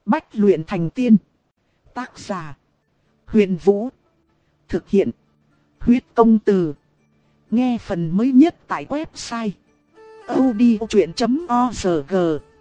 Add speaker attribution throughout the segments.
Speaker 1: Bách luyện thành tiên. Tác giả: Huyền Vũ. Thực hiện: Huyết Công Từ. Nghe phần mới nhất tại website audiochuyện.org.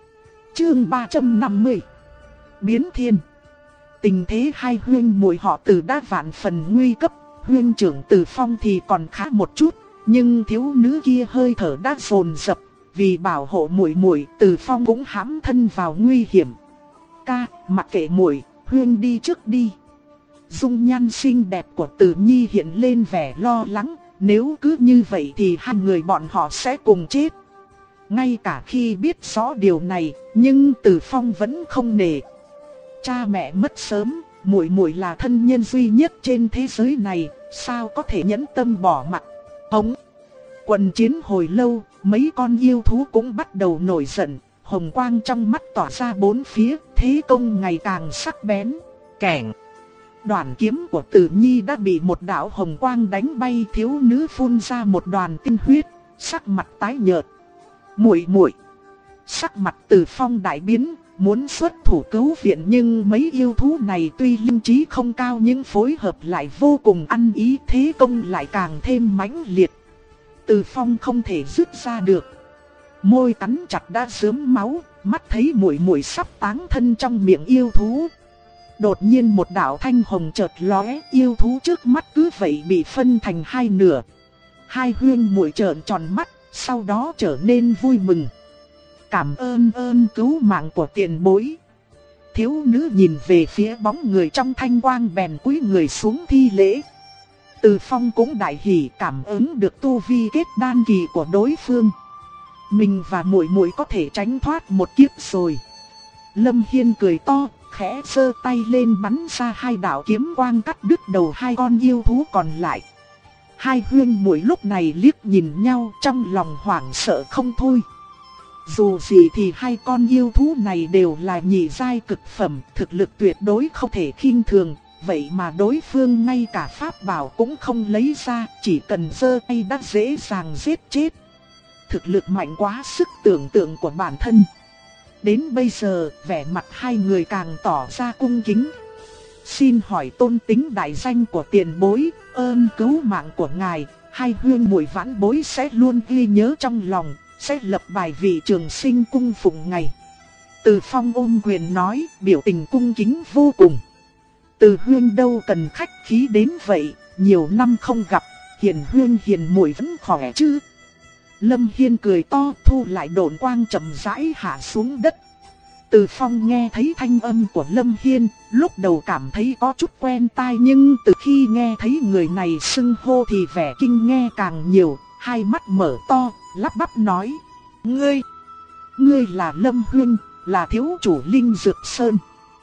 Speaker 1: Chương 350. Biến thiên. Tình thế hai huynh muội họ Từ đã vạn phần nguy cấp. Huynh trưởng Từ Phong thì còn khá một chút, nhưng thiếu nữ kia hơi thở đã dồn dập. Vì bảo hộ muội muội, Từ Phong cũng hãm thân vào nguy hiểm. Ca, mặc kệ muội, huynh đi trước đi. Dung nhan xinh đẹp của Từ Nhi hiện lên vẻ lo lắng. Nếu cứ như vậy thì hai người bọn họ sẽ cùng chết. Ngay cả khi biết rõ điều này, nhưng Từ Phong vẫn không nề. Cha mẹ mất sớm, muội muội là thân nhân duy nhất trên thế giới này, sao có thể nhẫn tâm bỏ mặc. Hống. Quần chiến hồi lâu, mấy con yêu thú cũng bắt đầu nổi giận, hồng quang trong mắt tỏa ra bốn phía, thế công ngày càng sắc bén. Kẻng. Đoạn kiếm của Từ Nhi đã bị một đạo hồng quang đánh bay, thiếu nữ phun ra một đoàn tinh huyết, sắc mặt tái nhợt. Muội muội. Sắc mặt Từ Phong đại biến, muốn xuất thủ cứu viện, nhưng mấy yêu thú này tuy linh trí không cao nhưng phối hợp lại vô cùng ăn ý, thế công lại càng thêm mãnh liệt. Từ Phong không thể dứt ra được. Môi cắn chặt đã rớm máu, mắt thấy muội muội sắp táng thân trong miệng yêu thú. Đột nhiên một đạo thanh hồng chợt lóe, yêu thú trước mắt cứ vậy bị phân thành hai nửa. Hai huynh muội trợn tròn mắt, sau đó trở nên vui mừng. Cảm ơn cứu mạng của tiền bối. Thiếu nữ nhìn về phía bóng người trong thanh quang bèn cúi người xuống thi lễ. Từ Phong cũng đại hỉ cảm ứng được tu vi kết đan kỳ của đối phương. Mình và muội muội có thể tránh thoát một kiếp rồi. Lâm Hiên cười to, khẽ giơ tay lên bắn ra hai đạo kiếm quang cắt đứt đầu hai con yêu thú còn lại. Hai huynh muội lúc này liếc nhìn nhau, trong lòng hoảng sợ không thôi. Dù gì thì hai con yêu thú này đều là nhị giai cực phẩm, thực lực tuyệt đối không thể khinh thường. Vậy mà đối phương ngay cả pháp bảo cũng không lấy ra, chỉ cần giơ tay đã dễ dàng giết chết. Thực lực mạnh quá sức tưởng tượng của bản thân. Đến bây giờ, vẻ mặt hai người càng tỏ ra cung kính. Xin hỏi tôn tính đại danh của tiền bối, ơn cứu mạng của ngài, hai huynh muội vãn bối sẽ luôn ghi nhớ trong lòng, sẽ lập bài vị trường sinh cung phụng ngài. Từ Phong ôm quyền nói, biểu tình cung kính vô cùng. Từ huynh đâu cần khách khí đến vậy, nhiều năm không gặp, hiền huynh hiền muội vẫn khỏe chứ? Lâm Hiên cười to, thu lại độn quang chậm rãi hạ xuống đất. Từ Phong nghe thấy thanh âm của Lâm Hiên, lúc đầu cảm thấy có chút quen tai, nhưng từ khi nghe thấy người này xưng hô thì vẻ kinh nghe càng nhiều, hai mắt mở to, lắp bắp nói: Ngươi là Lâm huynh, là thiếu chủ Linh Dược Sơn.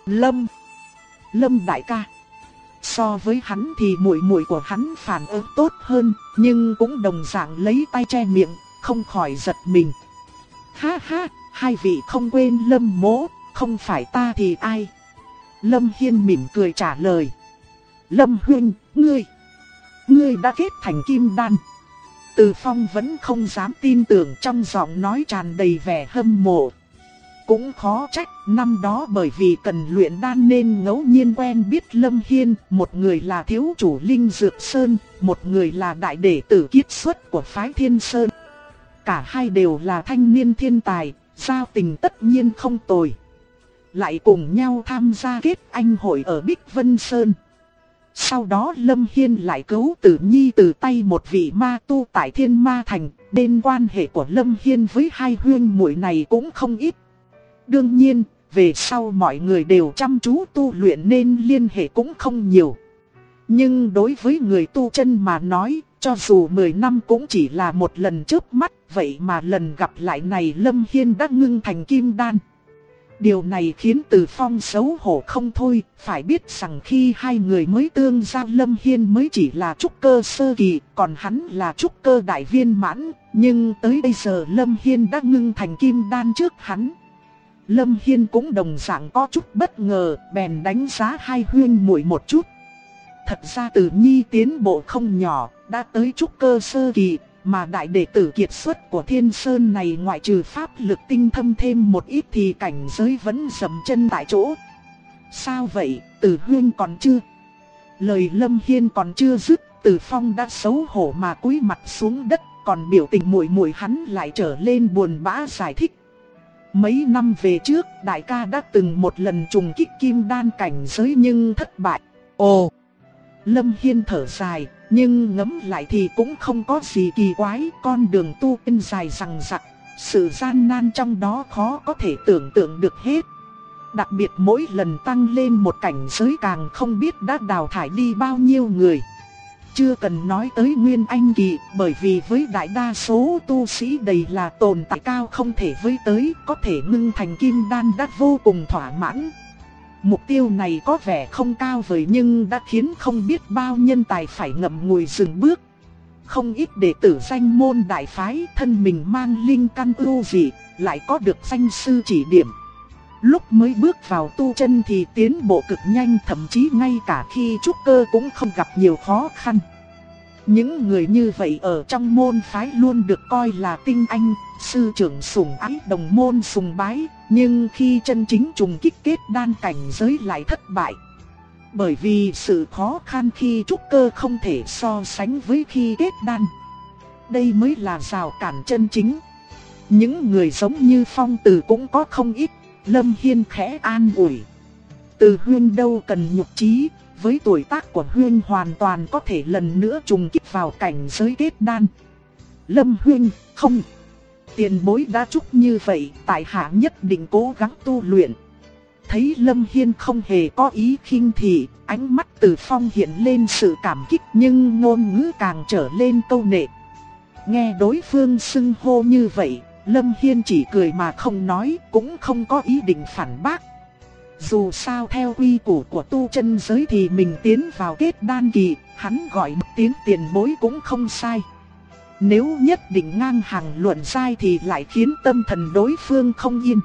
Speaker 1: Lâm đại ca. So với hắn thì muội muội của hắn phản ứng tốt hơn, nhưng cũng đồng dạng lấy tay che miệng, không khỏi giật mình. Ha ha, hai vị không quên Lâm mỗ, không phải ta thì ai? Lâm Hiên mỉm cười trả lời. Lâm huynh, ngươi đã kết thành kim đan. Từ Phong vẫn không dám tin tưởng, trong giọng nói tràn đầy vẻ hâm mộ. Cũng khó trách, năm đó bởi vì cần luyện đan nên ngẫu nhiên quen biết Lâm Hiên, một người là thiếu chủ Linh Dược Sơn, một người là đại đệ tử kiết xuất của phái Thiên Sơn. Cả hai đều là thanh niên thiên tài, giao tình tất nhiên không tồi. Lại cùng nhau tham gia kết anh hội ở Bích Vân Sơn. Sau đó Lâm Hiên lại cứu Tử Nhi từ tay một vị ma tu tại Thiên Ma Thành, nên quan hệ của Lâm Hiên với hai huynh muội này cũng không ít. Đương nhiên, về sau mọi người đều chăm chú tu luyện nên liên hệ cũng không nhiều. Nhưng đối với người tu chân mà nói, cho dù 10 năm cũng chỉ là một lần chớp mắt, vậy mà lần gặp lại này Lâm Hiên đã ngưng thành kim đan. Điều này khiến Từ Phong xấu hổ không thôi, phải biết rằng khi hai người mới tương giao Lâm Hiên mới chỉ là trúc cơ sơ kỳ, còn hắn là trúc cơ đại viên mãn, nhưng tới bây giờ Lâm Hiên đã ngưng thành kim đan trước hắn. Lâm Hiên cũng đồng dạng có chút bất ngờ, bèn đánh giá hai huynh muội một chút. Thật ra Tử Nhi tiến bộ không nhỏ, đã tới trúc cơ sơ kỳ, mà đại đệ tử kiệt xuất của Thiên Sơn này ngoại trừ pháp lực tinh thâm thêm một ít thì cảnh giới vẫn dậm chân tại chỗ. Sao vậy, Từ Huyên còn chưa? Lời Lâm Hiên còn chưa dứt, Từ Phong đã xấu hổ mà cúi mặt xuống đất, còn biểu tình muội muội hắn lại trở lên buồn bã giải thích. Mấy năm về trước, đại ca đã từng một lần trùng kích kim đan cảnh giới nhưng thất bại. Ồ! Lâm Hiên thở dài, nhưng ngẫm lại thì cũng không có gì kỳ quái, con đường tu tiên dài dằng dặc, sự gian nan trong đó khó có thể tưởng tượng được hết. Đặc biệt mỗi lần tăng lên một cảnh giới càng không biết đã đào thải đi bao nhiêu người. Chưa cần nói tới Nguyên Anh kỳ, bởi vì với đại đa số tu sĩ đầy là tồn tại cao không thể với tới, có thể ngưng thành kim đan đã vô cùng thỏa mãn. Mục tiêu này có vẻ không cao vời nhưng đã khiến không biết bao nhân tài phải ngậm ngùi dừng bước. Không ít đệ tử danh môn đại phái thân mình mang linh căn ưu dị, lại có được danh sư chỉ điểm. Lúc mới bước vào tu chân thì tiến bộ cực nhanh, thậm chí ngay cả khi trúc cơ cũng không gặp nhiều khó khăn. Những người như vậy ở trong môn phái luôn được coi là tinh anh, sư trưởng sủng ái, đồng môn sùng bái, nhưng khi chân chính trùng kích kết đan cảnh giới lại thất bại. Bởi vì sự khó khăn khi trúc cơ không thể so sánh với khi kết đan. Đây mới là rào cản chân chính. Những người giống như Phong Từ cũng có không ít. Lâm Hiên khẽ an ủi. Từ Huyên đâu cần nhục chí, với tuổi tác của Huyên hoàn toàn có thể lần nữa trùng kích vào cảnh giới kết đan. Lâm Huyên, không. Tiền bối đã chúc như vậy, tại hạ nhất định cố gắng tu luyện. Thấy Lâm Hiên không hề có ý khinh thị, ánh mắt Từ Phong hiện lên sự cảm kích nhưng ngôn ngữ càng trở lên câu nệ. Nghe đối phương xưng hô như vậy, Lâm Hiên chỉ cười mà không nói, cũng không có ý định phản bác. Dù sao theo quy củ của tu chân giới thì mình tiến vào kết đan kỳ, hắn gọi một tiếng tiền bối cũng không sai. Nếu nhất định ngang hàng luận sai thì lại khiến tâm thần đối phương không yên.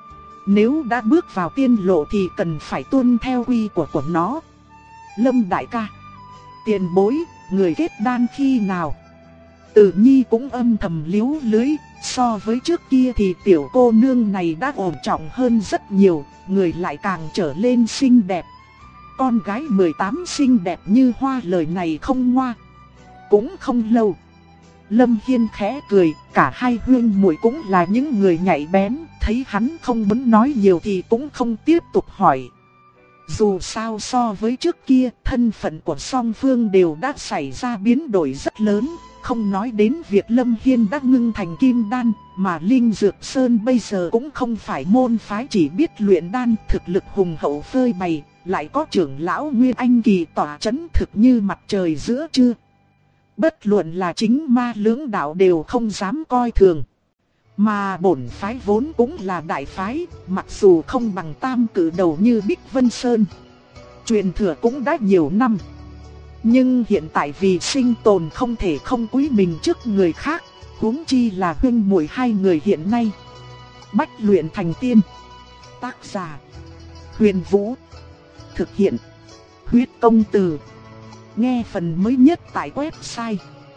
Speaker 1: Nếu đã bước vào tiên lộ thì cần phải tuân theo quy của nó. Lâm đại ca, tiền bối, người kết đan khi nào? Từ Nhi cũng âm thầm liếu lưới, so với trước kia thì tiểu cô nương này đã ổn trọng hơn rất nhiều, người lại càng trở lên xinh đẹp. Con gái 18 xinh đẹp như hoa, lời này không ngoa. Cũng không lâu. Lâm Hiên khẽ cười, cả hai huynh muội cũng là những người nhạy bén, thấy hắn không muốn nói nhiều thì cũng không tiếp tục hỏi. Dù sao so với trước kia, thân phận của song phương đều đã xảy ra biến đổi rất lớn. Không nói đến việc Lâm Hiên đã ngưng thành kim đan, mà Linh Dược Sơn bây giờ cũng không phải môn phái chỉ biết luyện đan, thực lực hùng hậu phơi bày, lại có trưởng lão Nguyên Anh kỳ tỏa chấn thực như mặt trời giữa trưa. Bất luận là chính ma lưỡng đạo đều không dám coi thường. Mà bổn phái vốn cũng là đại phái, mặc dù không bằng Tam Cử Đầu như Bích Vân Sơn. Truyền thừa cũng đã nhiều năm. Nhưng hiện tại vì sinh tồn không thể không cúi mình trước người khác, huống chi là huynh muội hai người hiện nay. Bách luyện thành tiên. Tác giả: Huyền Vũ. Thực hiện: Huyết Công Từ. Nghe phần mới nhất tại website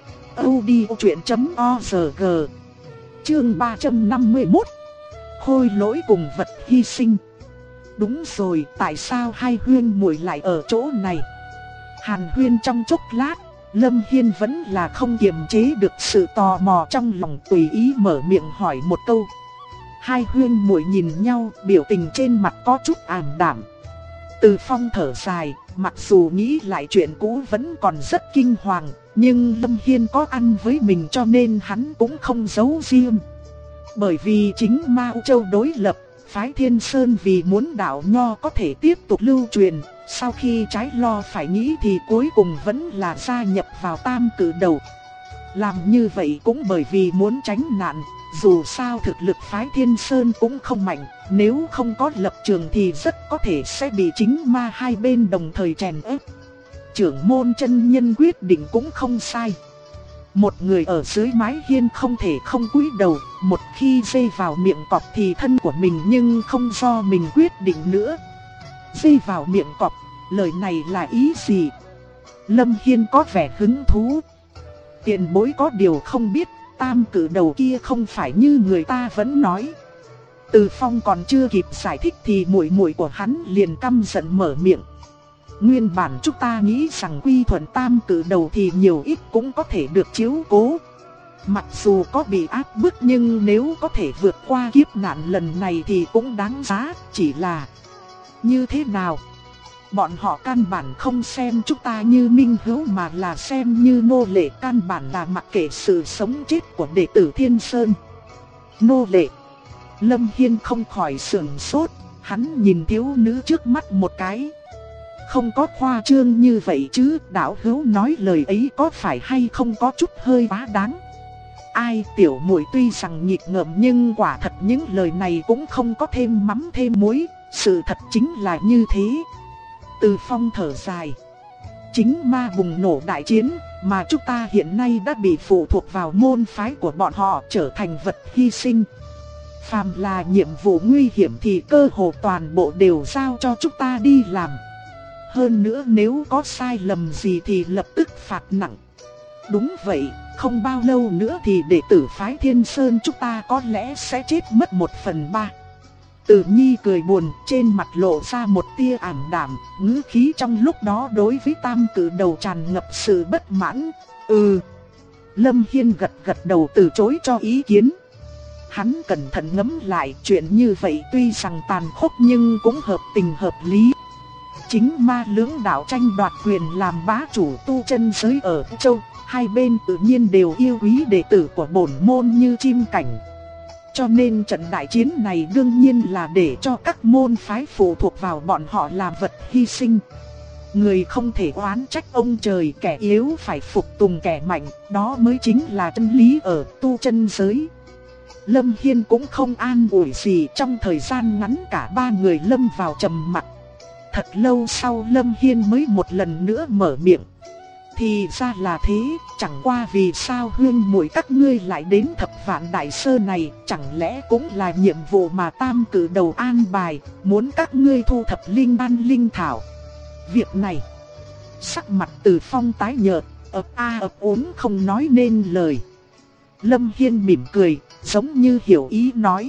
Speaker 1: audiochuyện.org. Chương 351. Khôi lỗi cùng vật hy sinh. Đúng rồi, tại sao hai huynh muội lại ở chỗ này? Hàn huyên trong chốc lát, Lâm Hiên vẫn là không kiềm chế được sự tò mò trong lòng, tùy ý mở miệng hỏi một câu. Hai huyên muội nhìn nhau, biểu tình trên mặt có chút ảm đạm. Từ Phong thở dài, mặc dù nghĩ lại chuyện cũ vẫn còn rất kinh hoàng, nhưng Lâm Hiên có ăn với mình cho nên hắn cũng không giấu riêng. Bởi vì chính Ma U Châu đối lập, phái Thiên Sơn vì muốn đạo nho có thể tiếp tục lưu truyền, sau khi trái lo phải nghĩ thì cuối cùng vẫn là gia nhập vào Tam Cử Đầu. Làm như vậy cũng bởi vì muốn tránh nạn, dù sao thực lực phái Thiên Sơn cũng không mạnh, nếu không có lập trường thì rất có thể sẽ bị chính ma hai bên đồng thời chèn ép. Trưởng môn chân nhân quyết định cũng không sai. Một người ở dưới mái hiên không thể không cúi đầu, một khi dây vào miệng cọp thì thân của mình nhưng không do mình quyết định nữa. Dây vào miệng cọp, lời này là ý gì? Lâm Hiên có vẻ hứng thú. Tiền bối có điều không biết, Tam Cử Đầu kia không phải như người ta vẫn nói. Từ Phong còn chưa kịp giải thích thì muội muội của hắn liền căm giận mở miệng. Nguyên bản chúng ta nghĩ rằng quy thuận tam cử đầu thì nhiều ít cũng có thể được chiếu cố. Mặc dù có bị áp bức nhưng nếu có thể vượt qua kiếp nạn lần này thì cũng đáng giá, chỉ là như thế nào? Bọn họ căn bản không xem chúng ta như minh hữu mà là xem như nô lệ, căn bản là mặc kệ sự sống chết của đệ tử Thiên Sơn. Nô lệ. Lâm Hiên không khỏi sửng sốt, hắn nhìn thiếu nữ trước mắt một cái. Không có khoa trương như vậy chứ, đạo hữu nói lời ấy có phải hay không có chút hơi quá đáng. Ai, tiểu muội tuy rằng nhịp ngợm nhưng quả thật những lời này cũng không có thêm mắm thêm muối, sự thật chính là như thế. Từ Phong thở dài. Chính ma bùng nổ đại chiến, mà chúng ta hiện nay đã bị phụ thuộc vào môn phái của bọn họ, trở thành vật hy sinh. Phàm là nhiệm vụ nguy hiểm thì cơ hồ toàn bộ đều giao cho chúng ta đi làm. Hơn nữa nếu có sai lầm gì thì lập tức phạt nặng. Đúng vậy, không bao lâu nữa thì đệ tử phái Thiên Sơn chúng ta có lẽ sẽ chết mất 1/3. Tử Nhi cười buồn, trên mặt lộ ra một tia ảm đạm, ngữ khí trong lúc đó đối với tam cử đầu tràn ngập sự bất mãn. Lâm Hiên gật gật đầu từ chối cho ý kiến. Hắn cẩn thận ngẫm lại, chuyện như vậy tuy rằng tàn khốc nhưng cũng hợp tình hợp lý. Chính ma lưỡng đạo tranh đoạt quyền làm bá chủ tu chân giới ở châu, hai bên tự nhiên đều yêu quý đệ tử của bổn môn như chim cảnh. Cho nên trận đại chiến này đương nhiên là để cho các môn phái phụ thuộc vào bọn họ làm vật hy sinh. Người không thể oán trách ông trời, kẻ yếu phải phục tùng kẻ mạnh, đó mới chính là chân lý ở tu chân giới. Lâm Hiên cũng không an ủi gì, trong thời gian ngắn cả ba người lâm vào trầm mặc. Thật lâu sau Lâm Hiên mới một lần nữa mở miệng. Thì ra là thế, chẳng qua vì sao huyên muội các ngươi lại đến Thập Vạn Đại Sơn này, chẳng lẽ cũng là nhiệm vụ mà tam cử đầu an bài, muốn các ngươi thu thập linh đan linh thảo. Việc này, sắc mặt Từ Phong tái nhợt, ấp úng không nói nên lời. Lâm Hiên mỉm cười, giống như hiểu ý nói.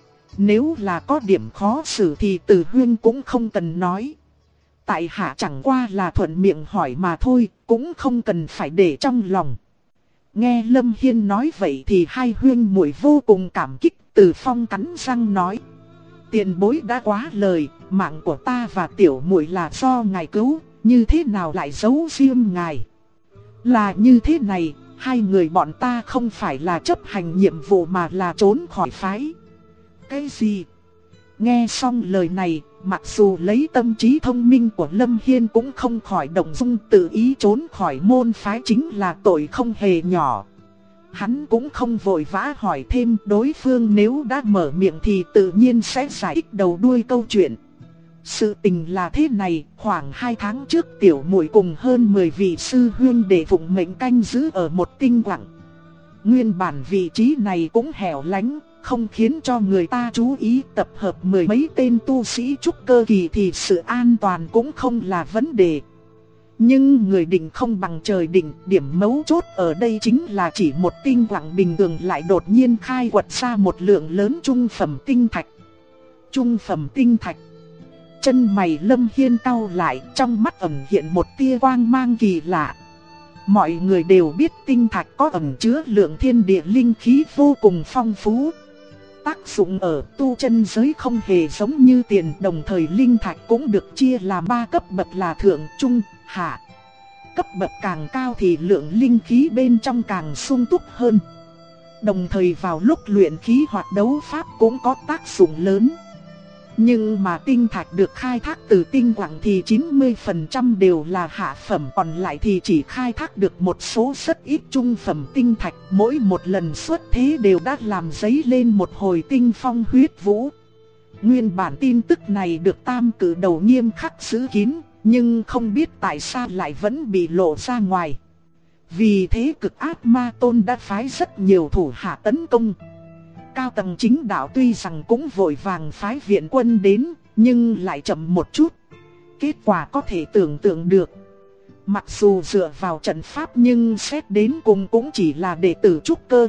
Speaker 1: Nếu là có điểm khó xử thì Từ huyên cũng không cần nói. Tại hạ chẳng qua là thuận miệng hỏi mà thôi, cũng không cần phải để trong lòng. Nghe Lâm Hiên nói vậy thì hai huyên muội vô cùng cảm kích. Từ Phong cắn răng nói. Tiền bối đã quá lời, mạng của ta và tiểu muội là do ngài cứu, như thế nào lại giấu riêng ngài. Là như thế này, hai người bọn ta không phải là chấp hành nhiệm vụ mà là trốn khỏi phái. Cái gì? Nghe xong lời này, mặc dù lấy tâm trí thông minh của Lâm Hiên cũng không khỏi động dung, tự ý trốn khỏi môn phái chính là tội không hề nhỏ. Hắn cũng không vội vã hỏi thêm, đối phương nếu đã mở miệng thì tự nhiên sẽ giải thích đầu đuôi câu chuyện. Sự tình là thế này, khoảng 2 tháng trước tiểu muội cùng hơn 10 vị sư huynh đệ phụng mệnh canh giữ ở một tinh quặng. Nguyên bản vị trí này cũng hẻo lánh, không khiến cho người ta chú ý, tập hợp 10 mấy tên tu sĩ trúc cơ kỳ thì sự an toàn cũng không là vấn đề. Nhưng người định không bằng trời định, điểm mấu chốt ở đây chính là chỉ một tinh quặng bình thường lại đột nhiên khai quật ra một lượng lớn trung phẩm tinh thạch. Trung phẩm tinh thạch. Chân mày Lâm Hiên cau lại, trong mắt ẩn hiện một tia quang mang kỳ lạ. Mọi người đều biết tinh thạch có ẩn chứa lượng thiên địa linh khí vô cùng phong phú. Tác dụng ở tu chân giới không hề giống như tiền, đồng thời linh thạch cũng được chia làm 3 cấp bậc là thượng, trung, hạ. Cấp bậc càng cao thì lượng linh khí bên trong càng sung túc hơn. Đồng thời vào lúc luyện khí hoặc đấu pháp cũng có tác dụng lớn. Nhưng mà tinh thạch được khai thác từ tinh quặng thì 90% đều là hạ phẩm, còn lại thì chỉ khai thác được một số rất ít trung phẩm tinh thạch. Mỗi một lần xuất thế đều đã làm dấy lên một hồi tinh phong huyết vũ. Nguyên bản tin tức này được tam cử đầu nghiêm khắc giữ kín, nhưng không biết tại sao lại vẫn bị lộ ra ngoài. Vì thế Cực Ác Ma Tôn đã phái rất nhiều thủ hạ tấn công. Cao tầng chính đạo tuy rằng cũng vội vàng phái viện quân đến, nhưng lại chậm một chút. Kết quả có thể tưởng tượng được. Mặc dù dựa vào trận pháp nhưng xét đến cùng cũng chỉ là đệ tử trúc cơ kỳ,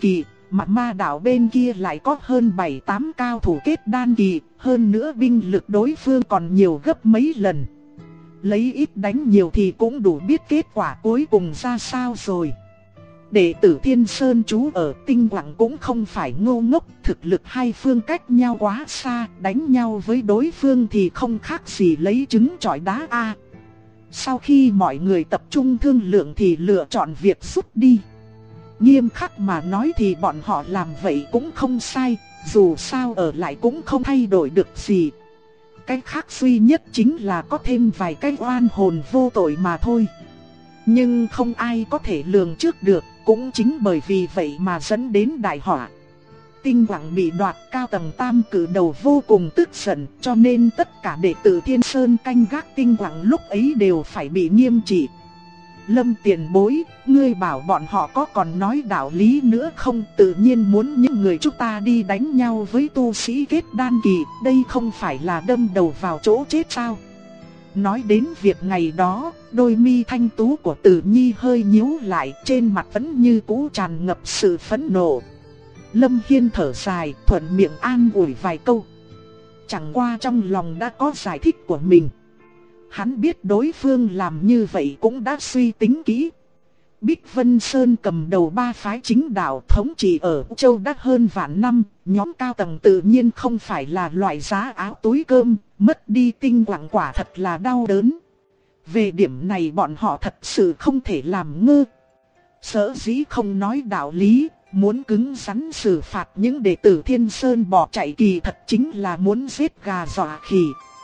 Speaker 1: Mà ma đạo bên kia lại có hơn 7-8 cao thủ kết đan kỳ, hơn nữa binh lực đối phương còn nhiều gấp mấy lần. Lấy ít đánh nhiều thì cũng đủ biết kết quả cuối cùng ra sao rồi. Đệ tử Thiên Sơn trú ở Tinh Quảng cũng không phải ngu ngốc, thực lực hai phương cách nhau quá xa, đánh nhau với đối phương thì không khác gì lấy trứng chọi đá a. Sau khi mọi người tập trung thương lượng thì lựa chọn việc rút đi. Nghiêm khắc mà nói thì bọn họ làm vậy cũng không sai, dù sao ở lại cũng không thay đổi được gì. Cái khác duy nhất chính là có thêm vài cái oan hồn vô tội mà thôi. Nhưng không ai có thể lường trước được, cũng chính bởi vì vậy mà dẫn đến đại họa. Tinh Quảng bị đoạt cao tầng tam cử đầu vô cùng tức giận, cho nên tất cả đệ tử Thiên Sơn canh gác Tinh Quảng lúc ấy đều phải bị nghiêm trị. Lâm tiền bối, ngươi bảo bọn họ có còn nói đạo lý nữa không? Tự nhiên muốn những người chúng ta đi đánh nhau với tu sĩ kết đan kỳ, đây không phải là đâm đầu vào chỗ chết sao? Nói đến việc ngày đó, đôi mi thanh tú của Tử Nhi hơi nhíu lại, trên mặt vẫn như cũ tràn ngập sự phẫn nộ. Lâm Hiên thở dài, thuận miệng an ủi vài câu. Chẳng qua trong lòng đã có giải thích của mình. Hắn biết đối phương làm như vậy cũng đã suy tính kỹ. Bích Vân Sơn cầm đầu ba phái chính đạo thống trị ở Châu đã hơn vạn năm, nhóm cao tầng tự nhiên không phải là loại giá áo túi cơm, mất đi Tinh Quảng quả thật là đau đớn. Về điểm này bọn họ thật sự không thể làm ngơ. Sở dĩ không nói đạo lý, muốn cứng rắn xử phạt những đệ tử Thiên Sơn bỏ chạy kỳ thật chính là muốn giết gà dọa khỉ.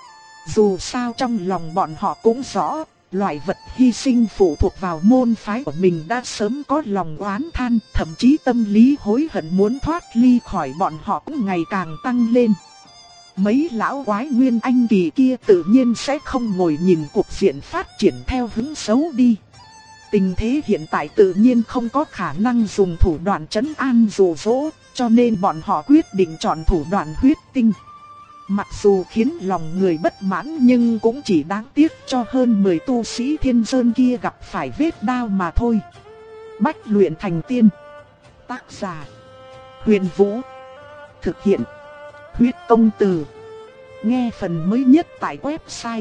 Speaker 1: Dù sao trong lòng bọn họ cũng rõ, loại vật hy sinh phụ thuộc vào môn phái của mình đã sớm có lòng oán than, thậm chí tâm lý hối hận muốn thoát ly khỏi bọn họ cũng ngày càng tăng lên. Mấy lão quái nguyên anh kỳ kia tự nhiên sẽ không ngồi nhìn cuộc diện phát triển theo hướng xấu đi. Tình thế hiện tại tự nhiên không có khả năng dùng thủ đoạn trấn an dụ dỗ, cho nên bọn họ quyết định chọn thủ đoạn huyết tinh. Mặc dù khiến lòng người bất mãn nhưng cũng chỉ đáng tiếc cho hơn 10 tu sĩ Thiên Sơn kia gặp phải vết đao mà thôi. Bách luyện thành tiên. Tác giả: Huyền Vũ. Thực hiện: Huyết Công Từ. Nghe phần mới nhất tại website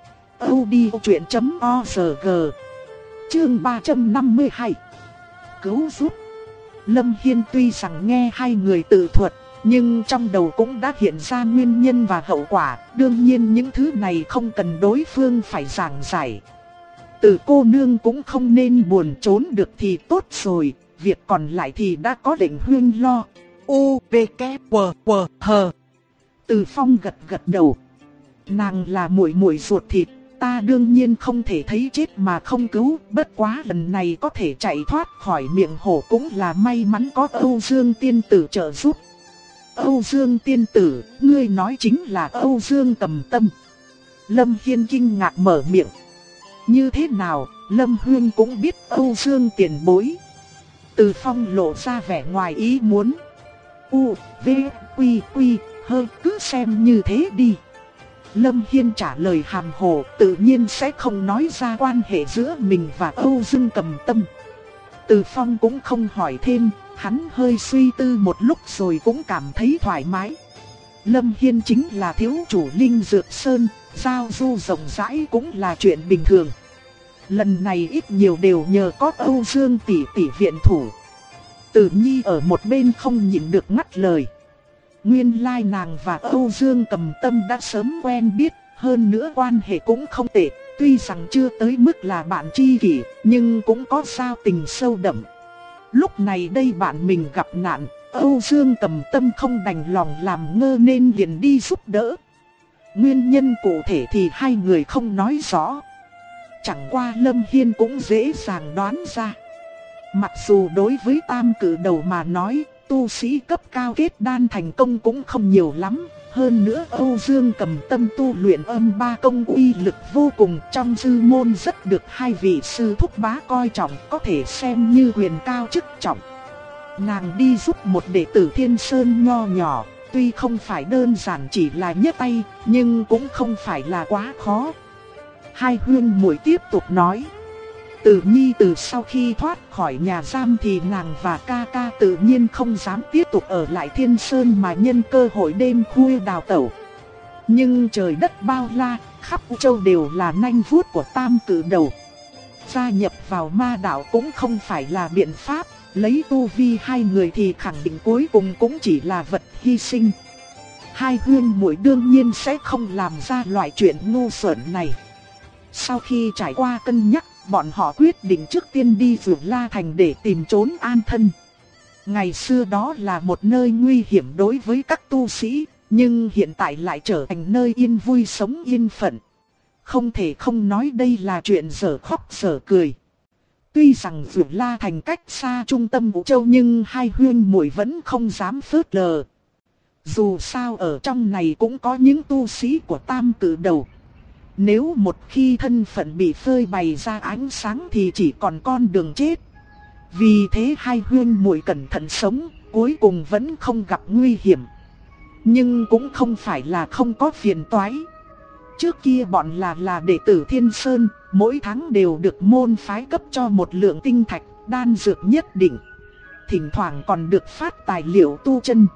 Speaker 1: audiochuyện.org. Chương 352. Cứu giúp. Lâm Hiên tuy rằng nghe hai người tự thuật, nhưng trong đầu cũng đã hiện ra nguyên nhân và hậu quả. Đương nhiên những thứ này không cần đối phương phải giảng giải. Từ cô nương cũng không nên buồn trốn được thì tốt rồi, việc còn lại thì đã có lệnh huyên lo. U, V, K, W, W, H. Từ Phong gật gật đầu. Nàng là muội muội ruột thịt, ta đương nhiên không thể thấy chết mà không cứu. Bất quá lần này có thể chạy thoát khỏi miệng hổ cũng là may mắn có Âu Dương tiên tử trợ giúp. Âu Dương tiên tử, ngươi nói chính là Âu Dương Cầm Tâm. Lâm Hiên kinh ngạc mở miệng. Như thế nào, Lâm Huyên cũng biết Âu Dương tiền bối. Từ Phong lộ ra vẻ ngoài ý muốn. U, V, Quy, Quy, hơi cứ xem như thế đi. Lâm Hiên trả lời hàm hồ, tự nhiên sẽ không nói ra quan hệ giữa mình và Âu Dương Cầm Tâm. Từ Phong cũng không hỏi thêm, hắn hơi suy tư một lúc rồi cũng cảm thấy thoải mái. Lâm Hiên chính là thiếu chủ Linh Dược Sơn, giao du rộng rãi cũng là chuyện bình thường. Lần này ít nhiều đều nhờ có Âu Dương tỷ tỷ viện thủ. Tử Nhi ở một bên không nhịn được ngắt lời. Nguyên lai nàng và Âu Dương Cầm Tâm đã sớm quen biết, hơn nữa quan hệ cũng không tệ. Tuy rằng chưa tới mức là bạn tri kỷ, nhưng cũng có giao tình sâu đậm. Lúc này đây bạn mình gặp nạn, Âu Dương Cầm Tâm không đành lòng làm ngơ nên liền đi giúp đỡ. Nguyên nhân cụ thể thì hai người không nói rõ. Chẳng qua Lâm Hiên cũng dễ dàng đoán ra. Mặc dù đối với tam cử đầu mà nói, tu sĩ cấp cao kết đan thành công cũng không nhiều lắm. Hơn nữa Âu Dương Cầm Tâm tu luyện âm ba công uy lực vô cùng, trong sư môn rất được hai vị sư thúc bá coi trọng, có thể xem như quyền cao chức trọng. Nàng đi giúp một đệ tử Thiên Sơn nho nhỏ, tuy không phải đơn giản chỉ là nhấc tay, nhưng cũng không phải là quá khó. Hai huynh muội tiếp tục nói. Tử Nhi từ sau khi thoát khỏi nhà giam thì nàng và ca ca tự nhiên không dám tiếp tục ở lại Thiên Sơn mà nhân cơ hội đêm khuya đào tẩu. Nhưng trời đất bao la, khắp U Châu đều là nanh vuốt của Tam Cử Đầu. Gia nhập vào ma đạo cũng không phải là biện pháp, lấy tu vi hai người thì khẳng định cuối cùng cũng chỉ là vật hy sinh. Hai huynh muội đương nhiên sẽ không làm ra loại chuyện ngu xuẩn này. Sau khi trải qua cân nhắc, bọn họ quyết định trước tiên đi Vượt La Thành để tìm trốn an thân. Ngày xưa đó là một nơi nguy hiểm đối với các tu sĩ, nhưng hiện tại lại trở thành nơi yên vui sống yên phận. Không thể không nói đây là chuyện dở khóc dở cười. Tuy rằng Vượt La Thành cách xa trung tâm Vũ Châu nhưng hai huynh muội vẫn không dám phớt lờ. Dù sao ở trong này cũng có những tu sĩ của Tam Cử Đầu. Nếu một khi thân phận bị phơi bày ra ánh sáng thì chỉ còn con đường chết. Vì thế hai huynh muội cẩn thận sống, cuối cùng vẫn không gặp nguy hiểm. Nhưng cũng không phải là không có phiền toái. Trước kia bọn là đệ tử Thiên Sơn, mỗi tháng đều được môn phái cấp cho một lượng tinh thạch, đan dược nhất định. Thỉnh thoảng còn được phát tài liệu tu chân.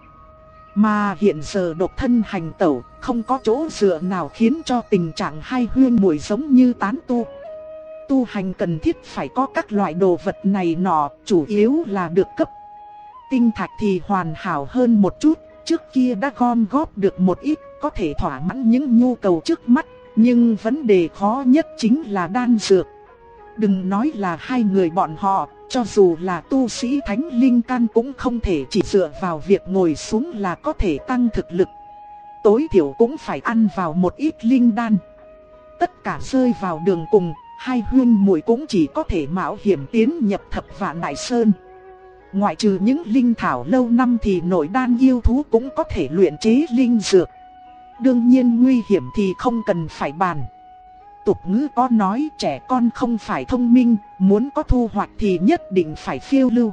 Speaker 1: Mà hiện giờ độc thân hành tẩu, không có chỗ dựa nào khiến cho tình trạng hai huynh muội giống như tán tu. Tu hành cần thiết phải có các loại đồ vật này nọ, chủ yếu là được cấp. Tinh thạch thì hoàn hảo hơn một chút, trước kia đã gom góp được một ít, có thể thỏa mãn những nhu cầu trước mắt, nhưng vấn đề khó nhất chính là đan dược. Đừng nói là hai người bọn họ, cho dù là tu sĩ thánh linh căn cũng không thể chỉ dựa vào việc ngồi xuống là có thể tăng thực lực. Tối thiểu cũng phải ăn vào một ít linh đan. Tất cả rơi vào đường cùng, hai huynh muội cũng chỉ có thể mạo hiểm tiến nhập Thập Vạn Đại Sơn. Ngoại trừ những linh thảo lâu năm thì nội đan yêu thú cũng có thể luyện chế linh dược. Đương nhiên nguy hiểm thì không cần phải bàn. Tục ngữ có nói trẻ con không phải thông minh, muốn có thu hoạch thì nhất định phải phiêu lưu.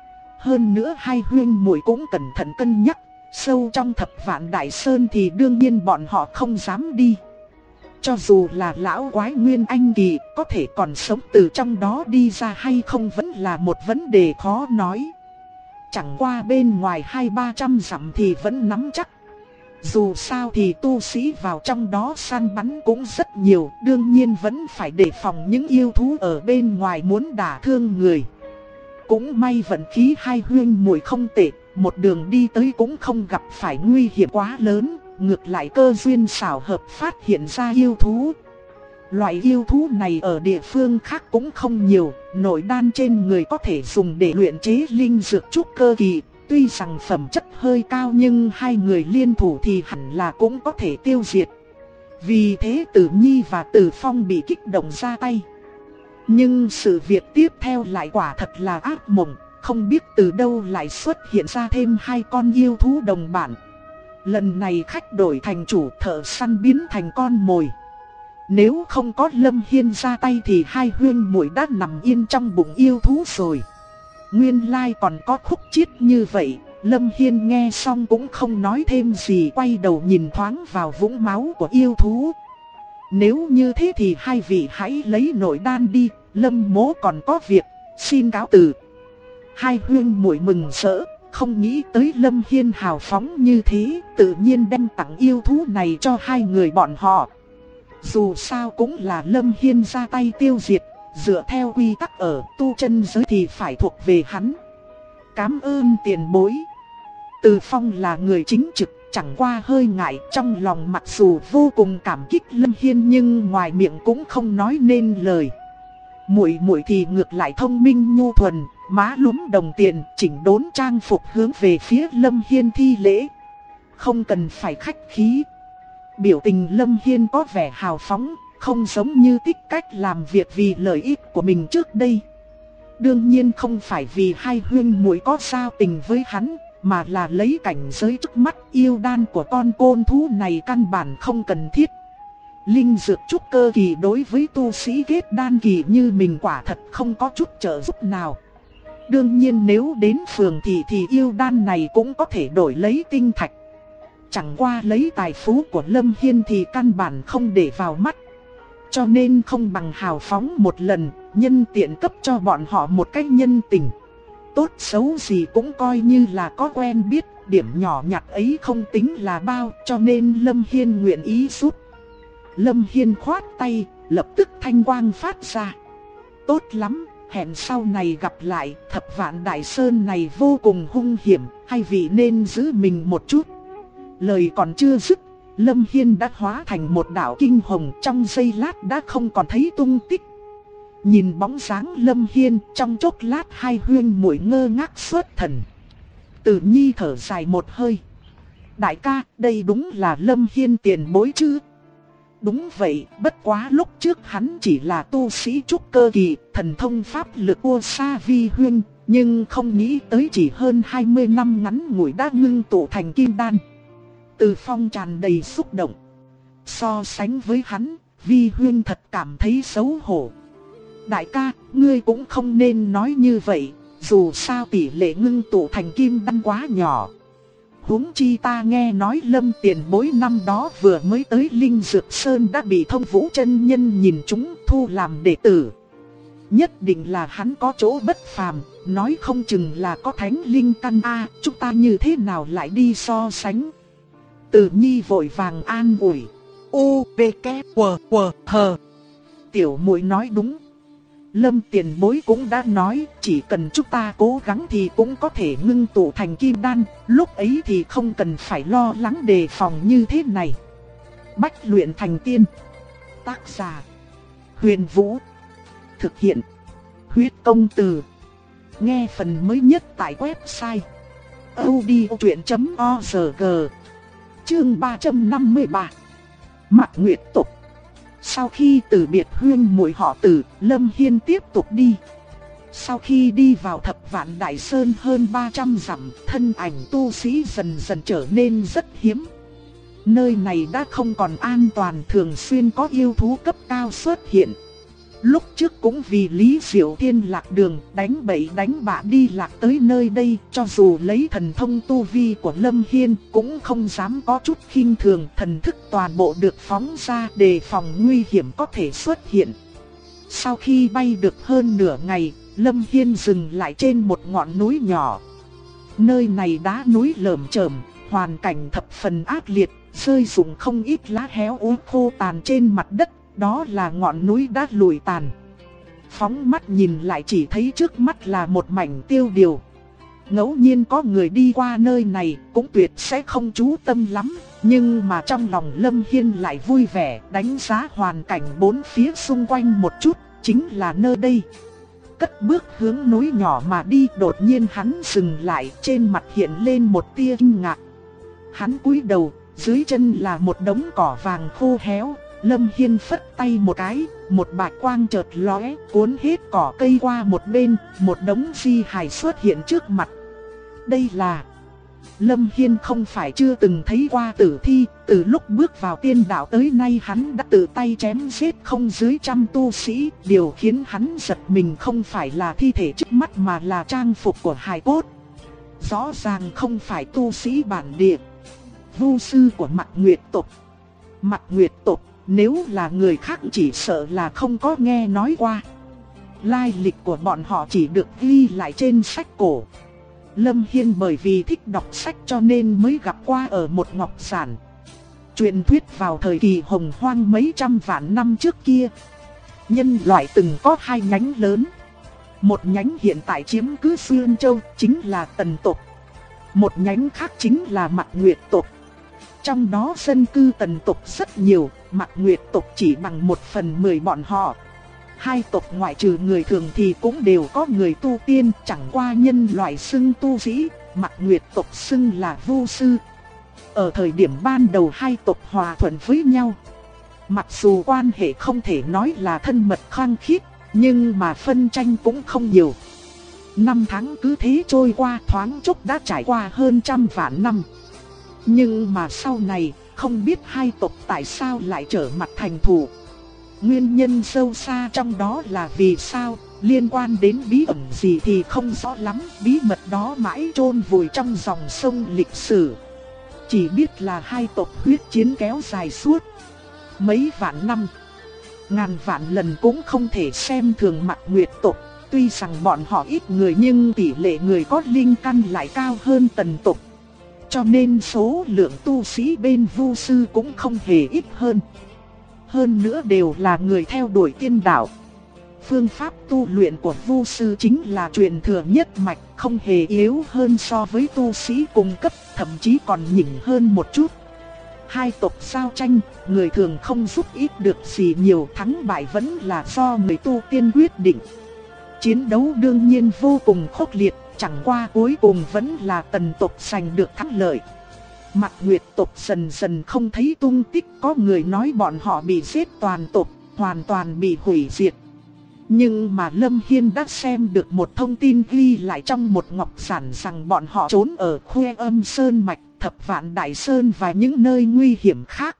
Speaker 1: Hơn nữa hai huynh muội cũng cẩn thận cân nhắc, sâu trong Thập Vạn Đại Sơn thì đương nhiên bọn họ không dám đi. Cho dù là lão quái Nguyên Anh kỳ có thể còn sống từ trong đó đi ra hay không vẫn là một vấn đề khó nói. Chẳng qua bên ngoài 200-300 dặm thì vẫn nắm chắc. Dù sao thì tu sĩ vào trong đó săn bắn cũng rất nhiều, đương nhiên vẫn phải đề phòng những yêu thú ở bên ngoài muốn đả thương người. Cũng may vận khí hai huynh muội không tệ, một đường đi tới cũng không gặp phải nguy hiểm quá lớn, ngược lại cơ duyên xảo hợp phát hiện ra yêu thú. Loại yêu thú này ở địa phương khác cũng không nhiều, nội đan trên người có thể dùng để luyện chế linh dược trúc cơ kỳ. Tuy rằng phẩm chất hơi cao nhưng hai người liên thủ thì hẳn là cũng có thể tiêu diệt. Vì thế Tử Nhi và Tử Phong bị kích động ra tay. Nhưng sự việc tiếp theo lại quả thật là ác mộng, không biết từ đâu lại xuất hiện ra thêm hai con yêu thú đồng bản. Lần này khách đổi thành chủ, thợ săn biến thành con mồi. Nếu không có Lâm Hiên ra tay thì hai huynh muội đã nằm yên trong bụng yêu thú rồi. Nguyên lai còn có khúc chiết như vậy. Lâm Hiên nghe xong cũng không nói thêm gì, quay đầu nhìn thoáng vào vũng máu của yêu thú. Nếu như thế thì hai vị hãy lấy nội đan đi, Lâm mỗ còn có việc, xin cáo từ. Hai huynh muội mừng rỡ, không nghĩ tới Lâm Hiên hào phóng như thế, tự nhiên đem tặng yêu thú này cho hai người bọn họ. Dù sao cũng là Lâm Hiên ra tay tiêu diệt, dựa theo quy tắc ở tu chân giới thì phải thuộc về hắn. Cảm ơn tiền bối. Từ Phong là người chính trực, chẳng qua hơi ngại, trong lòng mặc dù vô cùng cảm kích Lâm Hiên nhưng ngoài miệng cũng không nói nên lời. Muội muội thì ngược lại thông minh nhu thuần, má lúm đồng tiền, chỉnh đốn trang phục hướng về phía Lâm Hiên thi lễ. Không cần phải khách khí. Biểu tình Lâm Hiên có vẻ hào phóng, không giống như tích cách làm việc vì lợi ích của mình trước đây. Đương nhiên không phải vì hai huynh muội có giao tình với hắn, mà là lấy cảnh giới trước mắt, yêu đan của con côn thú này căn bản không cần thiết. Linh dược trúc cơ kỳ đối với tu sĩ kết đan kỳ như mình quả thật không có chút trợ giúp nào. Đương nhiên nếu đến phường thì yêu đan này cũng có thể đổi lấy tinh thạch. Chẳng qua lấy tài phú của Lâm Hiên thì căn bản không để vào mắt. cho nên không bằng hào phóng một lần, nhân tiện cấp cho bọn họ một cách nhân tình. Tốt xấu gì cũng coi như là có quen biết, điểm nhỏ nhặt ấy không tính là bao, cho nên Lâm Hiên nguyện ý giúp. Lâm Hiên khoát tay, lập tức thanh quang phát ra. Tốt lắm, hẹn sau này gặp lại, Thập Vạn Đại Sơn này vô cùng hung hiểm, hai vị nên giữ mình một chút. Lời còn chưa dứt, Lâm Hiên đã hóa thành một đạo kinh hồng, trong giây lát đã không còn thấy tung tích. Nhìn bóng dáng Lâm Hiên, trong chốc lát hai huynh muội ngơ ngác xuất thần. Tử Nhi thở dài một hơi. Đại ca, đây đúng là Lâm Hiên tiền bối chứ? Đúng vậy, bất quá lúc trước hắn chỉ là tu sĩ trúc cơ kỳ, thần thông pháp lực vua xa vi huynh, nhưng không nghĩ tới chỉ hơn 20 năm ngắn ngủi đã ngưng tụ thành kim đan. Từ Phong tràn đầy xúc động. So sánh với hắn, vi huynh thật cảm thấy xấu hổ. Đại ca, ngươi cũng không nên nói như vậy, dù sao tỷ lệ ngưng tụ thành kim đan quá nhỏ. Huống chi ta nghe nói Lâm tiền bối năm đó vừa mới tới Linh Dược Sơn đã bị Thông Vũ chân nhân nhìn chúng thu làm đệ tử. Nhất định là hắn có chỗ bất phàm, nói không chừng là có thánh linh căn a, chúng ta như thế nào lại đi so sánh. Tử Nhi vội vàng an ủi. U, V, K, W, W, H. Tiểu muội nói đúng. Lâm tiền bối cũng đã nói, chỉ cần chúng ta cố gắng thì cũng có thể ngưng tụ thành kim đan, lúc ấy thì không cần phải lo lắng đề phòng như thế này. Bách luyện thành tiên. Tác giả: Huyền Vũ. Thực hiện: Huyết Công Từ. Nghe phần mới nhất tại website audiochuyện.org. Chương 353. Mạc Nguyệt Tục. Sau khi từ biệt huyên muội họ Từ, Lâm Hiên tiếp tục đi. Sau khi đi vào Thập Vạn Đại Sơn hơn 300 dặm, thân ảnh tu sĩ dần dần trở nên rất hiếm. Nơi này đã không còn an toàn, thường xuyên có yêu thú cấp cao xuất hiện. Lúc trước cũng vì Lý Diệu Thiên lạc đường, đánh bậy đánh bạ đi lạc tới nơi đây, cho dù lấy thần thông tu vi của Lâm Hiên cũng không dám có chút khinh thường, thần thức toàn bộ được phóng ra đề phòng nguy hiểm có thể xuất hiện. Sau khi bay được hơn nửa ngày, Lâm Hiên dừng lại trên một ngọn núi nhỏ. Nơi này đá núi lởm chởm, hoàn cảnh thập phần ác liệt, rơi rụng không ít lá héo úa khô tàn trên mặt đất. Đó là ngọn núi đã lùi tàn. Phóng mắt nhìn lại chỉ thấy trước mắt là một mảnh tiêu điều. Ngẫu nhiên có người đi qua nơi này cũng tuyệt sẽ không chú tâm lắm. Nhưng mà trong lòng Lâm Hiên lại vui vẻ, đánh giá hoàn cảnh bốn phía xung quanh một chút, chính là nơi đây. Cất bước hướng núi nhỏ mà đi, đột nhiên hắn dừng lại, trên mặt hiện lên một tia kinh ngạc. Hắn cúi đầu, dưới chân là một đống cỏ vàng khô héo. Lâm Hiên phất tay một cái, một bạch quang chợt lóe, cuốn hết cỏ cây qua một bên, một đống di hài xuất hiện trước mặt. Đây là... Lâm Hiên không phải chưa từng thấy qua tử thi, từ lúc bước vào tiên đạo tới nay hắn đã tự tay chém giết không dưới 100 tu sĩ. Điều khiến hắn giật mình không phải là thi thể trước mắt mà là trang phục của hài cốt. Rõ ràng không phải tu sĩ bản địa, vu sư của Mạc Nguyệt tộc. Mạc Nguyệt tộc, nếu là người khác chỉ sợ là không có nghe nói qua. Lai lịch của bọn họ chỉ được ghi lại trên sách cổ. Lâm Hiên bởi vì thích đọc sách cho nên mới gặp qua ở một ngọc giản. Truyền thuyết vào thời kỳ hồng hoang mấy trăm vạn năm trước kia, nhân loại từng có hai nhánh lớn. Một nhánh hiện tại chiếm cứ Xuyên Châu, chính là Tần tộc. Một nhánh khác chính là Mạc Nguyệt tộc. Trong đó dân cư Tần tộc rất nhiều, Mạc Nguyệt tộc chỉ bằng 1/10 bọn họ. Hai tộc ngoại trừ người thường thì cũng đều có người tu tiên, chẳng qua nhân loại xưng tu sĩ, Mạc Nguyệt tộc xưng là vu sư. Ở thời điểm ban đầu hai tộc hòa thuận với nhau. Mặc dù quan hệ không thể nói là thân mật khăng khít, nhưng mà phân tranh cũng không nhiều. Năm tháng cứ thế trôi qua, thoáng chốc đã trải qua hơn 100 vạn năm. Nhưng mà sau này, không biết hai tộc tại sao lại trở mặt thành thù. Nguyên nhân sâu xa trong đó là vì sao, liên quan đến bí ẩn gì thì không rõ lắm. Bí mật đó mãi chôn vùi trong dòng sông lịch sử. Chỉ biết là hai tộc huyết chiến kéo dài suốt mấy vạn năm. ngàn vạn lần cũng không thể xem thường Mạc Nguyệt tộc. Tuy rằng bọn họ ít người nhưng tỷ lệ người có linh căn lại cao hơn Tần tộc. Cho nên số lượng tu sĩ bên Vu sư cũng không hề ít hơn. Hơn nữa đều là người theo đuổi tiên đạo. Phương pháp tu luyện của Vu sư chính là truyền thừa nhất mạch, không hề yếu hơn so với tu sĩ cùng cấp, thậm chí còn nhỉnh hơn một chút. Hai tộc giao tranh, người thường không giúp ích được gì nhiều, thắng bại vẫn là do người tu tiên quyết định. Chiến đấu đương nhiên vô cùng khốc liệt, chẳng qua cuối cùng vẫn là Tần tộc giành được thắng lợi. Mạc Nguyệt tộc dần dần không thấy tung tích, có người nói bọn họ bị giết toàn tộc, hoàn toàn bị hủy diệt. Nhưng mà Lâm Hiên đã xem được một thông tin ghi lại trong một ngọc giản rằng bọn họ trốn ở Khuê Âm Sơn Mạch, Thập Vạn Đại Sơn và những nơi nguy hiểm khác.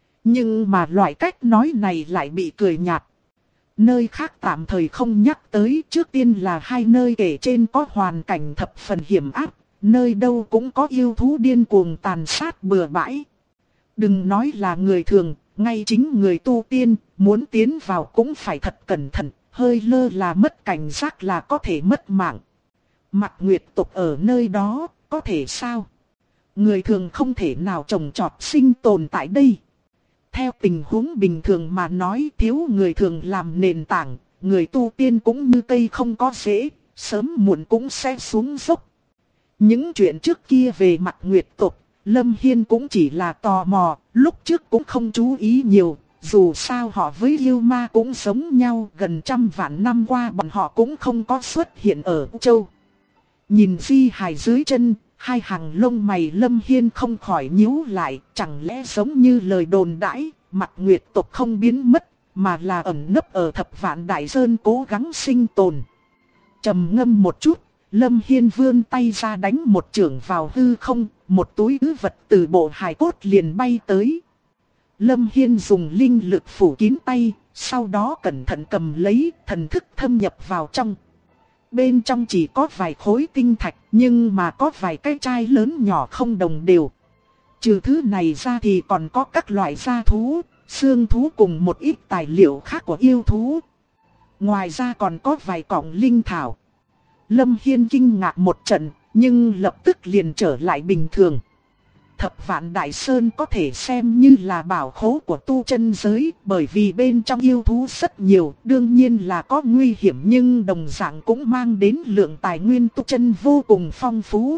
Speaker 1: Nhưng mà loại cách nói này lại bị cười nhạt. Nơi khác tạm thời không nhắc tới, trước tiên là hai nơi kể trên có hoàn cảnh thập phần hiểm ác, nơi đâu cũng có yêu thú điên cuồng tàn sát bừa bãi. Đừng nói là người thường, ngay chính người tu tiên, muốn tiến vào cũng phải thật cẩn thận, hơi lơ là mất cảnh giác là có thể mất mạng. Mạc Nguyệt tộc ở nơi đó, có thể sao? Người thường không thể nào trồng trọt sinh tồn tại đây. Theo tình huống bình thường mà nói, thiếu người thường làm nền tảng, người tu tiên cũng như cây không có rễ, sớm muộn cũng sẽ xuống dốc. Những chuyện trước kia về Mạc Nguyệt tộc, Lâm Hiên cũng chỉ là tò mò, lúc trước cũng không chú ý nhiều. Dù sao họ với yêu ma cũng giống nhau, gần 100 vạn năm qua bọn họ cũng không có xuất hiện ở châu. Nhìn di hài dưới chân, hai hàng lông mày Lâm Hiên không khỏi nhíu lại, chẳng lẽ giống như lời đồn đãi, Mạc Nguyệt tộc không biến mất, mà là ẩn nấp ở Thập Vạn Đại Sơn cố gắng sinh tồn. Trầm ngâm một chút, Lâm Hiên vươn tay ra đánh một chưởng vào hư không, một túi ứ vật từ bộ hài cốt liền bay tới. Lâm Hiên dùng linh lực phủ kín tay, sau đó cẩn thận cầm lấy, thần thức thâm nhập vào trong. Bên trong chỉ có vài khối tinh thạch, nhưng mà có vài cái chai lớn nhỏ không đồng đều. Trừ thứ này ra thì còn có các loại da thú, xương thú cùng một ít tài liệu khác của yêu thú. Ngoài ra còn có vài cọng linh thảo. Lâm Hiên kinh ngạc một trận, nhưng lập tức liền trở lại bình thường. Thập Vạn Đại Sơn có thể xem như là bảo khố của tu chân giới, bởi vì bên trong yêu thú rất nhiều, đương nhiên là có nguy hiểm nhưng đồng dạng cũng mang đến lượng tài nguyên tu chân vô cùng phong phú.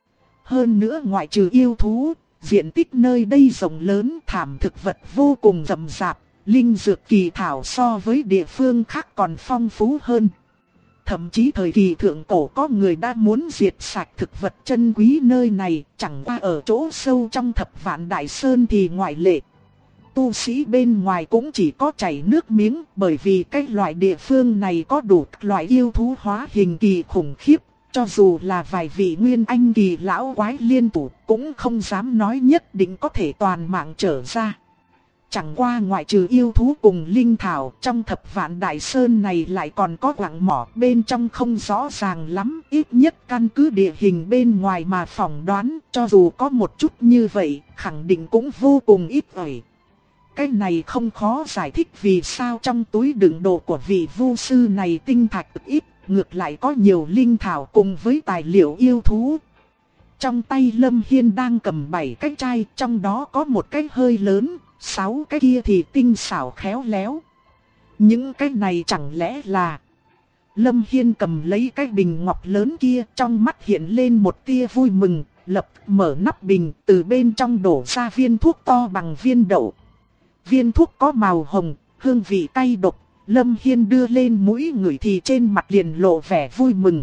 Speaker 1: Hơn nữa ngoại trừ yêu thú, diện tích nơi đây rộng lớn, thảm thực vật vô cùng rậm rạp, linh dược kỳ thảo so với địa phương khác còn phong phú hơn. Thậm chí thời kỳ thượng cổ có người đã muốn diệt sạch thực vật chân quý nơi này, chẳng qua ở chỗ sâu trong Thập Vạn Đại Sơn thì ngoại lệ. Tu sĩ bên ngoài cũng chỉ có chảy nước miếng, bởi vì cái loại địa phương này có đủ loại yêu thú hóa hình kỳ khủng khiếp, cho dù là vài vị nguyên anh kỳ lão quái liên thủ cũng không dám nói nhất định có thể toàn mạng trở ra. Chẳng qua ngoại trừ yêu thú cùng linh thảo, trong Thập Vạn Đại Sơn này lại còn có quặng mỏ, bên trong không rõ ràng lắm, ít nhất căn cứ địa hình bên ngoài mà phỏng đoán, cho dù có một chút như vậy, khẳng định cũng vô cùng ít ỏi. Cái này không khó giải thích vì sao trong túi đựng đồ của vị vu sư này tinh thạch ít, ngược lại có nhiều linh thảo cùng với tài liệu yêu thú. Trong tay Lâm Hiên đang cầm 7 cái chai, trong đó có một cái hơi lớn, 6 cái kia thì tinh xảo khéo léo. Những cái này chẳng lẽ là... Lâm Hiên cầm lấy cái bình ngọc lớn kia, trong mắt hiện lên một tia vui mừng, lập tức mở nắp bình, từ bên trong đổ ra viên thuốc to bằng viên đậu. Viên thuốc có màu hồng, hương vị cay độc, Lâm Hiên đưa lên mũi ngửi thì trên mặt liền lộ vẻ vui mừng.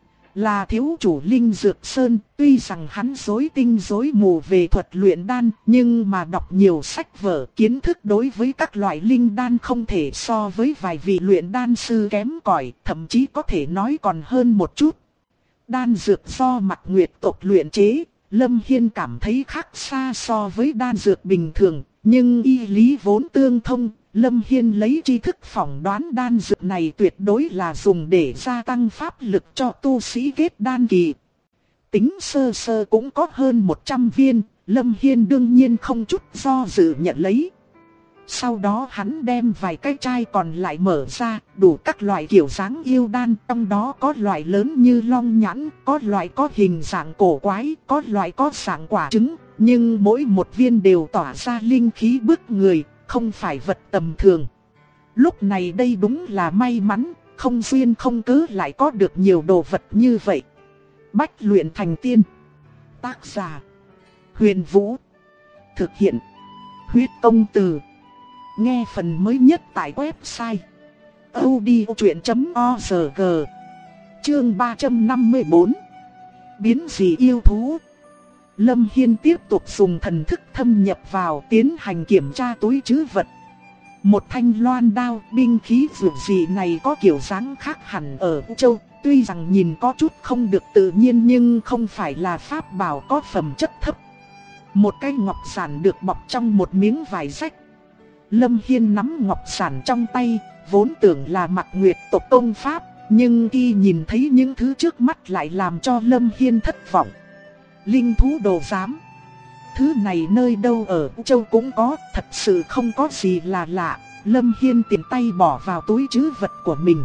Speaker 1: Là thiếu chủ Linh Dược Sơn, tuy rằng hắn rối tinh rối mù về thuật luyện đan, nhưng mà đọc nhiều sách vở, kiến thức đối với các loại linh đan không thể so với vài vị luyện đan sư kém cỏi, thậm chí có thể nói còn hơn một chút. Đan dược do Mạc Nguyệt tộc luyện chế, Lâm Hiên cảm thấy khác xa so với đan dược bình thường, nhưng y lý vốn tương thông. Lâm Hiên lấy tri thức phỏng đoán đan dược này tuyệt đối là dùng để gia tăng pháp lực cho tu sĩ kết đan kỳ. Tính sơ sơ cũng có hơn 100 viên, Lâm Hiên đương nhiên không chút do dự nhận lấy. Sau đó hắn đem vài cái chai còn lại mở ra, đủ các loại kiểu dáng yêu đan, trong đó có loại lớn như long nhãn, có loại có hình dạng cổ quái, có loại có dạng quả trứng, nhưng mỗi một viên đều tỏa ra linh khí bức người, không phải vật tầm thường. Lúc này đây đúng là may mắn, không duyên không cớ lại có được nhiều đồ vật như vậy. Bách luyện thành tiên. Tác giả: Huyền Vũ. Thực hiện: Huyết Công Từ. Nghe phần mới nhất tại website audiochuyện.org. Chương 354. Biến dị yêu thú. Lâm Hiên tiếp tục dùng thần thức thâm nhập vào, tiến hành kiểm tra túi trữ vật. Một thanh loan đao, binh khí dược dị này có kiểu dáng khác hẳn ở U Châu, tuy rằng nhìn có chút không được tự nhiên nhưng không phải là pháp bảo có phẩm chất thấp. Một cái ngọc giản được bọc trong một miếng vải rách. Lâm Hiên nắm ngọc giản trong tay, vốn tưởng là Mạc Nguyệt tộc công pháp, nhưng khi nhìn thấy những thứ trước mắt lại làm cho Lâm Hiên thất vọng. Linh thú đồ giám. Thứ này nơi đâu ở U Châu cũng có, thật sự không có gì là lạ. Lâm Hiên tiện tay bỏ vào túi trữ vật của mình.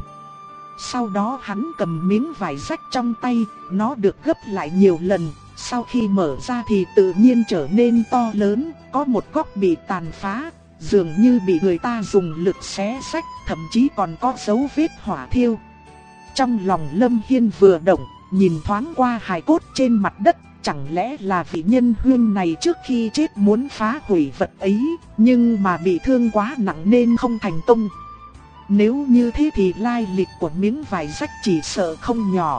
Speaker 1: Sau đó hắn cầm miếng vải rách trong tay, nó được gấp lại nhiều lần. Sau khi mở ra thì tự nhiên trở nên to lớn, có một góc bị tàn phá, dường như bị người ta dùng lực xé rách, thậm chí còn có dấu vết hỏa thiêu. Trong lòng Lâm Hiên vừa động, nhìn thoáng qua hài cốt trên mặt đất, chẳng lẽ là vị nhân huyên này trước khi chết muốn phá hủy vật ấy, nhưng mà bị thương quá nặng nên không thành công. Nếu như thế thì lai lịch của miếng vải rách chỉ sợ không nhỏ.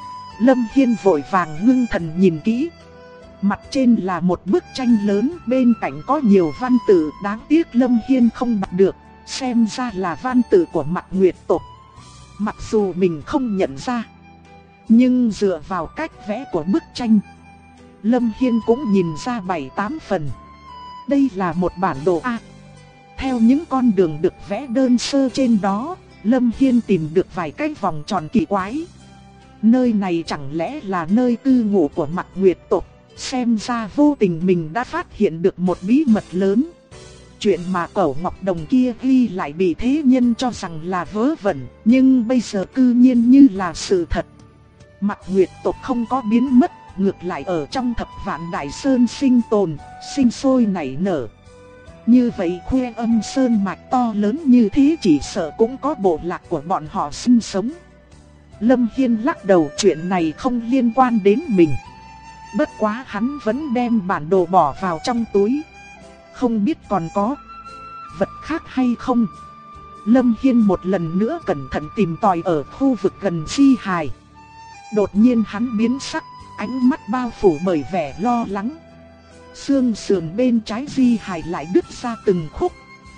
Speaker 1: Lâm Hiên vội vàng ngưng thần nhìn kỹ. Mặt trên là một bức tranh lớn, bên cạnh có nhiều văn tự, đáng tiếc Lâm Hiên không đọc được, xem ra là văn tự của Mạc Nguyệt tộc. Mặc dù mình không nhận ra, nhưng dựa vào cách vẽ của bức tranh, Lâm Hiên cũng nhìn ra 7-8 phần. Đây là một bản đồ A. Theo những con đường được vẽ đơn sơ trên đó, Lâm Hiên tìm được vài cái vòng tròn kỳ quái. Nơi này chẳng lẽ là nơi cư ngụ của Mạc Nguyệt tộc? Xem ra vô tình mình đã phát hiện được một bí mật lớn. Chuyện mà Cẩu Ngọc Đồng kia ghi lại bị thế nhân cho rằng là vớ vẩn, nhưng bây giờ cư nhiên như là sự thật. Mạc Nguyệt tộc không có biến mất, ngược lại ở trong Thập Vạn Đại Sơn sinh tồn, sinh sôi nảy nở. Như vậy Khuê Âm Sơn mạch to lớn như thế chỉ sợ cũng có bộ lạc của bọn họ sinh sống. Lâm Hiên lắc đầu, chuyện này không liên quan đến mình. Bất quá hắn vẫn đem bản đồ bỏ vào trong túi. Không biết còn có vật khác hay không. Lâm Hiên một lần nữa cẩn thận tìm tòi ở khu vực gần di hài. Đột nhiên hắn biến sắc, ánh mắt bao phủ bởi vẻ lo lắng. Xương sườn bên trái di hài lại đứt ra từng khúc,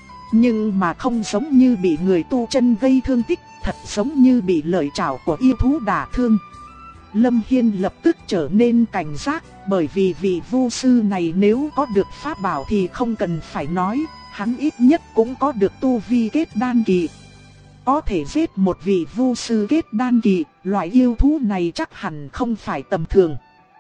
Speaker 1: nhưng mà không giống như bị người tu chân gây thương tích, thật giống như bị lợi chảo của yêu thú đả thương. Lâm Hiên lập tức trở nên cảnh giác, bởi vì vị vu sư này nếu có được pháp bảo thì không cần phải nói, hắn ít nhất cũng có được tu vi kết đan kỳ. Có thể giết một vị vu sư kết đan kỳ, loại yêu thú này chắc hẳn không phải tầm thường.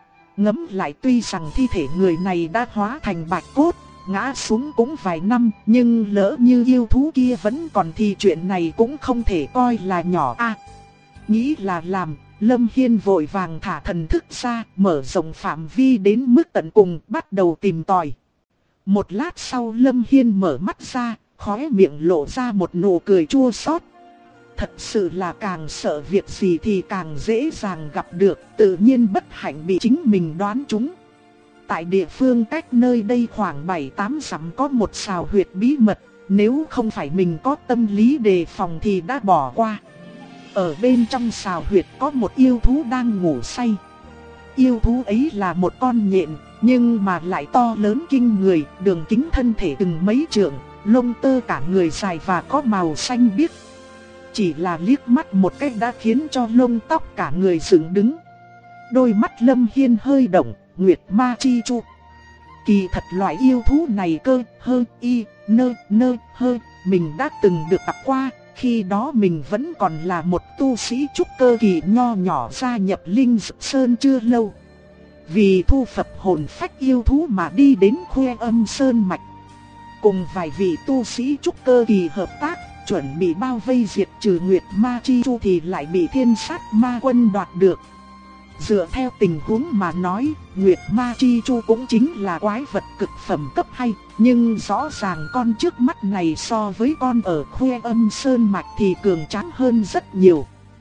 Speaker 1: Ngẫm lại, tuy rằng thi thể người này đã hóa thành bạch cốt, ngã xuống cũng vài năm, nhưng lỡ như yêu thú kia vẫn còn thì chuyện này cũng không thể coi là nhỏ a. Nghĩ là làm, Lâm Hiên vội vàng thả thần thức ra, mở rộng phạm vi đến mức tận cùng, bắt đầu tìm tòi. Một lát sau Lâm Hiên mở mắt ra, khóe miệng lộ ra một nụ cười chua xót. Thật sự là càng sợ việc gì thì càng dễ dàng gặp được, tự nhiên bất hạnh bị chính mình đoán trúng. Tại địa phương cách nơi đây khoảng 7-8 dặm có một sào huyệt bí mật, nếu không phải mình có tâm lý đề phòng thì đã bỏ qua. Ở bên trong sào huyệt có một yêu thú đang ngủ say. Yêu thú ấy là một con nhện, nhưng mà lại to lớn kinh người, đường kính thân thể từng mấy trượng, lông tơ cả người dài và có màu xanh biếc. Chỉ là liếc mắt một cái đã khiến cho lông tóc cả người dựng đứng. Đôi mắt Lâm Hiên hơi động, Nguyệt Ma Chi Chu. Kỳ thật loại yêu thú này cơ, hơ, y, nơ, hơ, mình đã từng được gặp qua. Khi đó mình vẫn còn là một tu sĩ trúc cơ kỳ nho nhỏ gia nhập Linh Dực Sơn chưa lâu. Vì thu phập hồn phách yêu thú mà đi đến Khuê Âm Sơn mạch. cùng vài vị tu sĩ trúc cơ kỳ hợp tác, chuẩn bị bao vây diệt trừ Nguyệt Ma Chi Chu thì lại bị Thiên Sát Ma Quân đoạt được. Dựa theo tình huống mà nói, Nguyệt Ma Chi Chu cũng chính là quái vật cực phẩm cấp 2, nhưng rõ ràng con trước mắt này so với con ở Khuê Âm Sơn Mạch thì cường tráng hơn rất nhiều.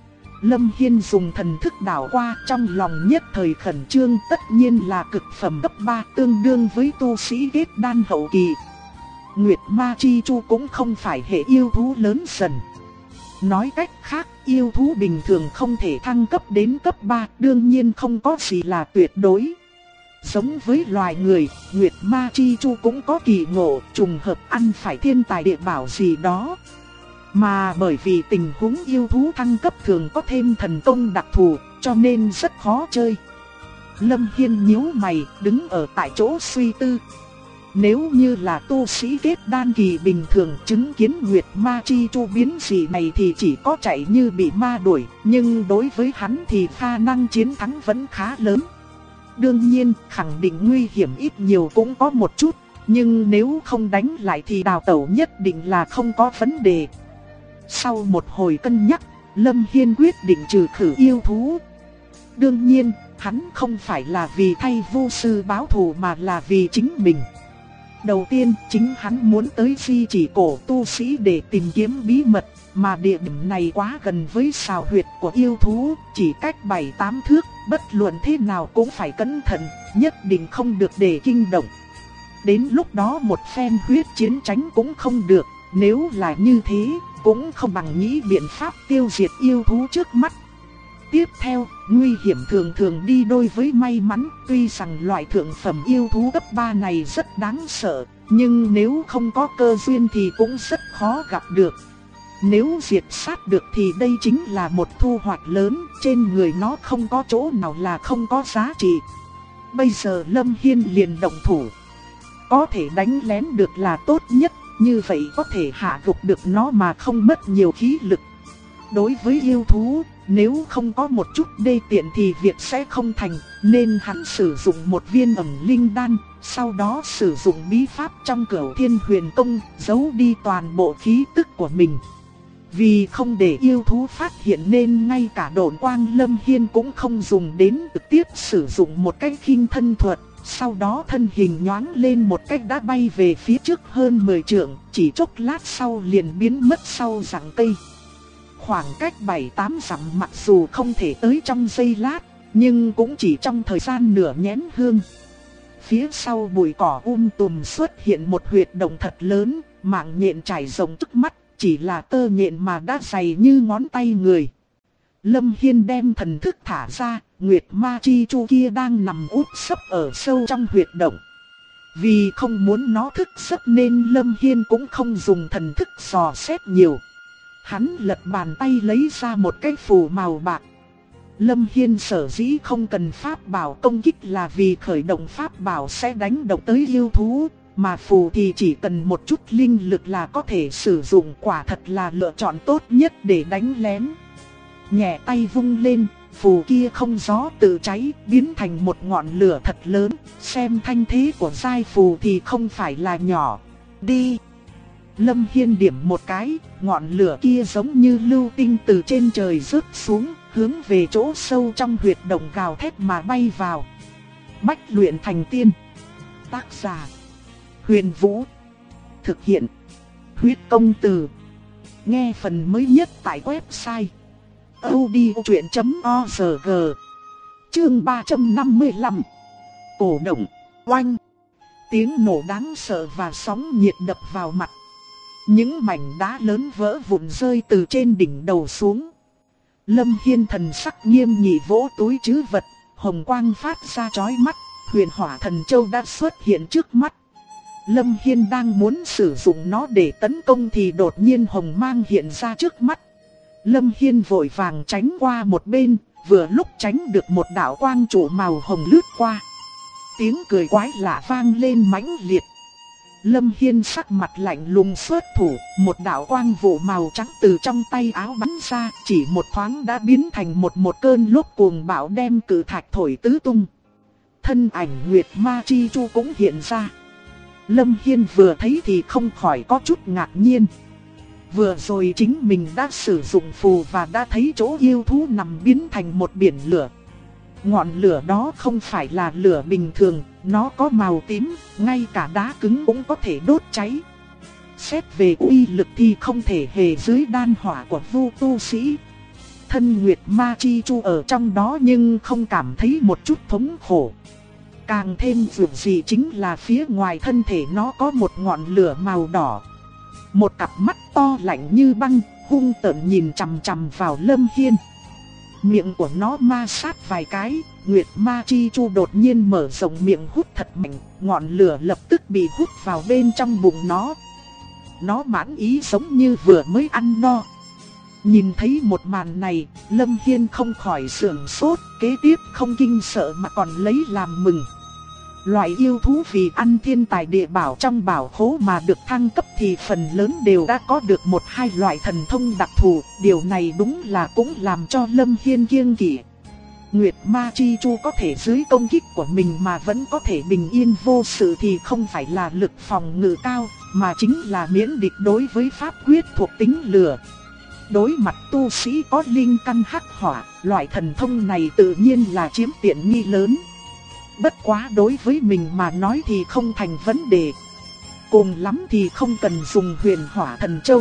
Speaker 1: Lâm Hiên dùng thần thức đảo qua, trong lòng nhất thời khẩn trương, tất nhiên là cực phẩm cấp 3 tương đương với tu sĩ kết đan hậu kỳ. Nguyệt Ma Chi Chu cũng không phải hệ yêu thú lớn dần. Nói cách khác, yêu thú bình thường không thể thăng cấp đến cấp 3, đương nhiên không có gì là tuyệt đối. Giống với loài người, Nguyệt Ma Chi Chu cũng có kỳ ngộ, trùng hợp ăn phải thiên tài địa bảo gì đó. Mà bởi vì tình huống yêu thú thăng cấp thường có thêm thần công đặc thù, cho nên rất khó chơi. Lâm Hiên nhíu mày, đứng ở tại chỗ suy tư. Nếu như là tu sĩ kết đan kỳ bình thường chứng kiến Nguyệt Ma Chi Chu biến dị này thì chỉ có chạy như bị ma đuổi, nhưng đối với hắn thì khả năng chiến thắng vẫn khá lớn. Đương nhiên, khẳng định nguy hiểm ít nhiều cũng có một chút, nhưng nếu không đánh lại thì đào tẩu nhất định là không có vấn đề. Sau một hồi cân nhắc, Lâm Hiên quyết định trừ khử yêu thú. Đương nhiên, hắn không phải là vì thay vô sư báo thù mà là vì chính mình. Đầu tiên, chính hắn muốn tới Di Chỉ Cổ tu sĩ để tìm kiếm bí mật, mà địa điểm này quá gần với sào huyệt của yêu thú, chỉ cách 7-8 thước, bất luận thế nào cũng phải cẩn thận, nhất định không được để kinh động. Đến lúc đó một phen huyết chiến tránh cũng không được, nếu là như thế, cũng không bằng nghĩ biện pháp tiêu diệt yêu thú trước mắt. Tiếp theo, nguy hiểm thường thường đi đôi với may mắn, tuy rằng loại thượng phẩm yêu thú cấp 3 này rất đáng sợ, nhưng nếu không có cơ duyên thì cũng rất khó gặp được. Nếu diệt sát được thì đây chính là một thu hoạch lớn, trên người nó không có chỗ nào là không có giá trị. Bây giờ Lâm Hiên liền động thủ. Có thể đánh lén được là tốt nhất, như vậy có thể hạ gục được nó mà không mất nhiều khí lực. Đối với yêu thú, nếu không có một chút đê tiện thì việc sẽ không thành, nên hắn sử dụng một viên ẩn linh đan, sau đó sử dụng bí pháp trong Cửu Thiên Huyền Công, giấu đi toàn bộ khí tức của mình. Vì không để yêu thú phát hiện nên ngay cả độn quang Lâm Hiên cũng không dùng đến, trực tiếp sử dụng một cách khinh thân thuật, sau đó thân hình nhoáng lên một cách đã bay về phía trước hơn 10 trượng, chỉ chốc lát sau liền biến mất sau rặng cây. Khoảng cách 7-8 dặm mặc dù không thể tới trong giây lát, nhưng cũng chỉ trong thời gian nửa nén hương. Phía sau bụi cỏ tùm xuất hiện một huyệt động thật lớn, mạng nhện trải rộng trước mắt, chỉ là tơ nhện mà đã dày như ngón tay người. Lâm Hiên đem thần thức thả ra, Nguyệt Ma Chi Chu kia đang nằm úp sấp ở sâu trong huyệt động. Vì không muốn nó thức giấc nên Lâm Hiên cũng không dùng thần thức dò xét nhiều. Hắn lật bàn tay lấy ra một cái phù màu bạc. Lâm Hiên sở dĩ không cần pháp bảo công kích là vì khởi động pháp bảo sẽ đánh động tới yêu thú, mà phù thì chỉ cần một chút linh lực là có thể sử dụng, quả thật là lựa chọn tốt nhất để đánh lén. Nhẹ tay vung lên, phù kia không gió tự cháy, biến thành một ngọn lửa thật lớn, xem thanh thế của giai phù thì không phải là nhỏ. Đi! Lâm Hiên điểm một cái, ngọn lửa kia giống như lưu tinh từ trên trời rớt xuống, hướng về chỗ sâu trong huyệt động gào thét mà bay vào. Bách luyện thành tiên. Tác giả: Huyền Vũ. Thực hiện: Huyết Công Từ. Nghe phần mới nhất tại website audiochuyện.org. Chương 355. Cổ động. Oanh! Tiếng nổ đáng sợ và sóng nhiệt đập vào mặt. Những mảnh đá lớn vỡ vụn rơi từ trên đỉnh đầu xuống. Lâm Hiên thần sắc nghiêm nghị vỗ túi trữ vật, hồng quang phát ra chói mắt, Huyền Hỏa Thần Châu đã xuất hiện trước mắt. Lâm Hiên đang muốn sử dụng nó để tấn công thì đột nhiên hồng mang hiện ra trước mắt. Lâm Hiên vội vàng tránh qua một bên, vừa lúc tránh được một đạo quang trụ màu hồng lướt qua. Tiếng cười quái lạ vang lên mãnh liệt. Lâm Hiên sắc mặt lạnh lùng xuất thủ, một đạo quang vụ màu trắng từ trong tay áo bắn ra, chỉ một thoáng đã biến thành một cơn lốc cuồng bạo đem cự thạch thổi tứ tung. Thân ảnh Nguyệt Ma Chi Chu cũng hiện ra. Lâm Hiên vừa thấy thì không khỏi có chút ngạc nhiên. Vừa rồi chính mình đã sử dụng phù và đã thấy chỗ yêu thú nằm biến thành một biển lửa. Ngọn lửa đó không phải là lửa bình thường, nó có màu tím, ngay cả đá cứng cũng có thể đốt cháy. Xét về uy lực thì không thể hề dưới đan hỏa của Vu tu sĩ. Thân Nguyệt Ma Chi Chu ở trong đó nhưng không cảm thấy một chút thống khổ. Càng thêm dữ dị chính là phía ngoài thân thể nó có một ngọn lửa màu đỏ. Một cặp mắt to lạnh như băng, hung tợn nhìn chằm chằm vào Lâm Hiên. Miệng của nó ma sát vài cái, Nguyệt Ma Chi Chu đột nhiên mở rộng miệng hút thật mạnh, ngọn lửa lập tức bị hút vào bên trong bụng nó. Nó mãn ý giống như vừa mới ăn no. Nhìn thấy một màn này, Lâm Hiên không khỏi sửng sốt, kế tiếp không kinh sợ mà còn lấy làm mừng. Loại yêu thú vì ăn thiên tài địa bảo trong bảo khố mà được thăng cấp thì phần lớn đều đã có được một hai loại thần thông đặc thù, điều này đúng là cũng làm cho Lâm Hiên kiêng kỵ. Nguyệt Ma Chi Chu có thể dưới công kích của mình mà vẫn có thể bình yên vô sự thì không phải là lực phòng ngự cao, mà chính là miễn địch đối với pháp quyết thuộc tính lửa. Đối mặt tu sĩ có linh căn hắc hỏa, loại thần thông này tự nhiên là chiếm tiện nghi lớn. Bất quá đối với mình mà nói thì không thành vấn đề. Cùng lắm thì không cần dùng huyền hỏa thần châu.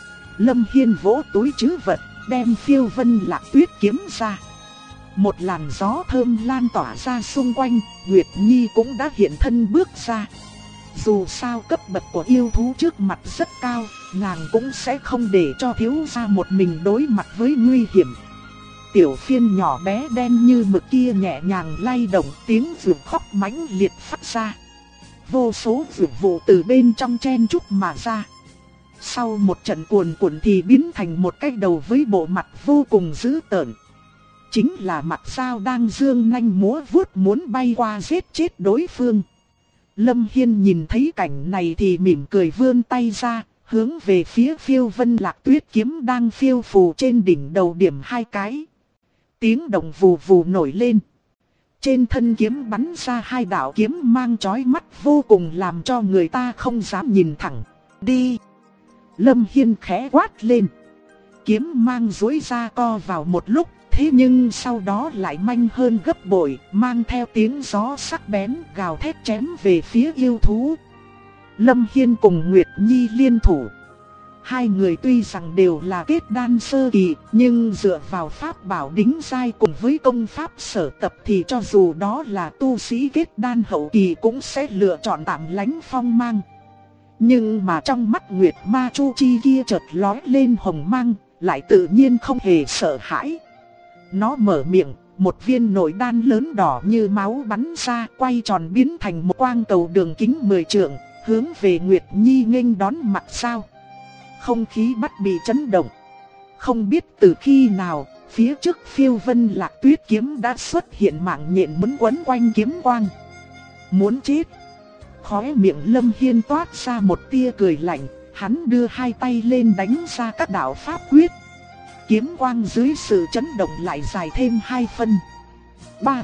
Speaker 1: Lâm Hiên vỗ túi trữ vật, đem Phiêu Vân Lạc Tuyết kiếm ra. Một làn gió thơm lan tỏa ra xung quanh, Nguyệt Nhi cũng đã hiện thân bước ra. Dù sao cấp bậc của yêu thú trước mặt rất cao, nàng cũng sẽ không để cho thiếu gia một mình đối mặt với nguy hiểm. Tiểu phiên nhỏ bé đen như mực kia nhẹ nhàng lay động, tiếng vượt khóc mãnh liệt phát ra. Vô số vượt vụ từ bên trong chen chúc mà ra. Sau một trận cuồn cuộn thì biến thành một cái đầu với bộ mặt vô cùng dữ tợn. Chính là mặt dao đang dương nanh múa vuốt muốn bay qua giết chết đối phương. Lâm Hiên nhìn thấy cảnh này thì mỉm cười vươn tay ra, hướng về phía Phiêu Vân Lạc Tuyết kiếm đang phiêu phù trên đỉnh đầu điểm hai cái. Tiếng động vù vù nổi lên. Trên thân kiếm bắn ra hai đạo kiếm mang chói mắt vô cùng làm cho người ta không dám nhìn thẳng. Đi! Lâm Hiên khẽ quát lên. Kiếm mang duỗi ra co vào một lúc, thế nhưng sau đó lại nhanh hơn gấp bội, mang theo tiếng gió sắc bén gào thét chém về phía yêu thú. Lâm Hiên cùng Nguyệt Nhi liên thủ. Hai người tuy rằng đều là kết đan sơ kỳ, nhưng dựa vào pháp bảo đính giai cùng với công pháp sở tập thì cho dù đó là tu sĩ kết đan hậu kỳ cũng sẽ lựa chọn tạm lánh phong mang. Nhưng mà trong mắt Nguyệt Ma Chu Chi kia chợt lóe lên hồng mang, lại tự nhiên không hề sợ hãi. Nó mở miệng, một viên nội đan lớn đỏ như máu bắn ra, quay tròn biến thành một quang cầu đường kính 10 trượng, hướng về Nguyệt Nhi nghênh đón mặt sao. Không khí bắt bị chấn động. Không biết từ khi nào, phía trước Phiêu Vân Lạc Tuyết kiếm đã xuất hiện mạng nhện quấn quấn quanh kiếm quang. Muốn chết. Khóe miệng Lâm Hiên toát ra một tia cười lạnh, hắn đưa hai tay lên đánh ra các đạo pháp quyết. Kiếm quang dưới sự chấn động lại dài thêm 2 phân. Ba.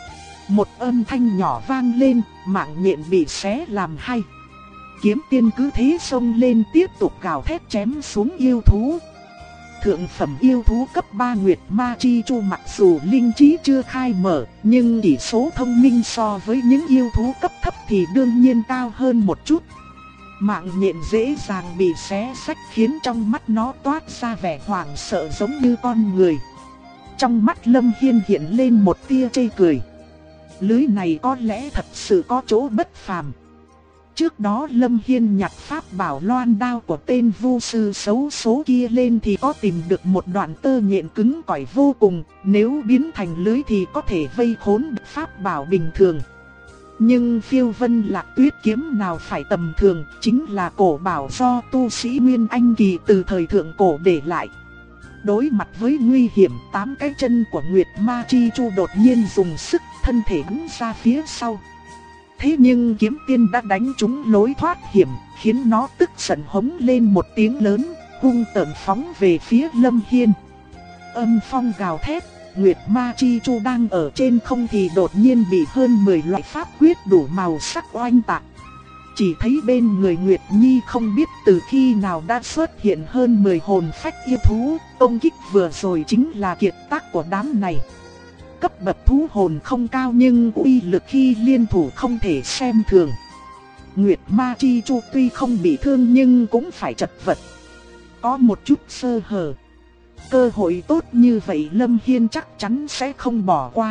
Speaker 1: Một âm thanh nhỏ vang lên, mạng nhện bị xé làm hai. Kiếm tiên cứ thế xông lên tiếp tục gào thét chém xuống yêu thú. Thượng phẩm yêu thú cấp 3 Nguyệt Ma Chi Chu mặc dù linh trí chưa khai mở, nhưng chỉ số thông minh so với những yêu thú cấp thấp thì đương nhiên cao hơn một chút. Mạng nhện dễ dàng bị xé rách khiến trong mắt nó toát ra vẻ hoảng sợ giống như con người. Trong mắt Lâm Hiên hiện lên một tia chê cười. Lưới này có lẽ thật sự có chỗ bất phàm. Trước đó Lâm Hiên nhặt pháp bảo loan đao của tên vu sư xấu số kia lên thì có tìm được một đoạn tơ nhện cứng cỏi vô cùng, nếu biến thành lưới thì có thể vây khốn được pháp bảo bình thường. Nhưng Phiêu Vân Lạc Tuyết kiếm nào phải tầm thường, chính là cổ bảo do tu sĩ Nguyên Anh kỳ từ thời thượng cổ để lại. Đối mặt với nguy hiểm, 8 cái chân của Nguyệt Ma Chi Chu đột nhiên dùng sức, thân thể bắn ra phía sau. Thế nhưng kiếm tiên đã đánh trúng lối thoát hiểm, khiến nó tức giận hống lên một tiếng lớn, hung tợn phóng về phía Lâm Hiên. Âm phong gào thét, Nguyệt Ma Chi Chu đang ở trên không thì đột nhiên bị hơn 10 loại pháp quyết đủ màu sắc oanh tạc. chỉ thấy bên người Nguyệt Nhi không biết từ khi nào đã xuất hiện hơn 10 hồn phách yêu thú, công kích vừa rồi chính là kiệt tác của đám này. Cấp bậc thú hồn không cao nhưng uy lực khi liên thủ không thể xem thường. Nguyệt Ma Chi Chu tuy không bị thương nhưng cũng phải chật vật. Có một chút sơ hở. Cơ hội tốt như vậy Lâm Hiên chắc chắn sẽ không bỏ qua.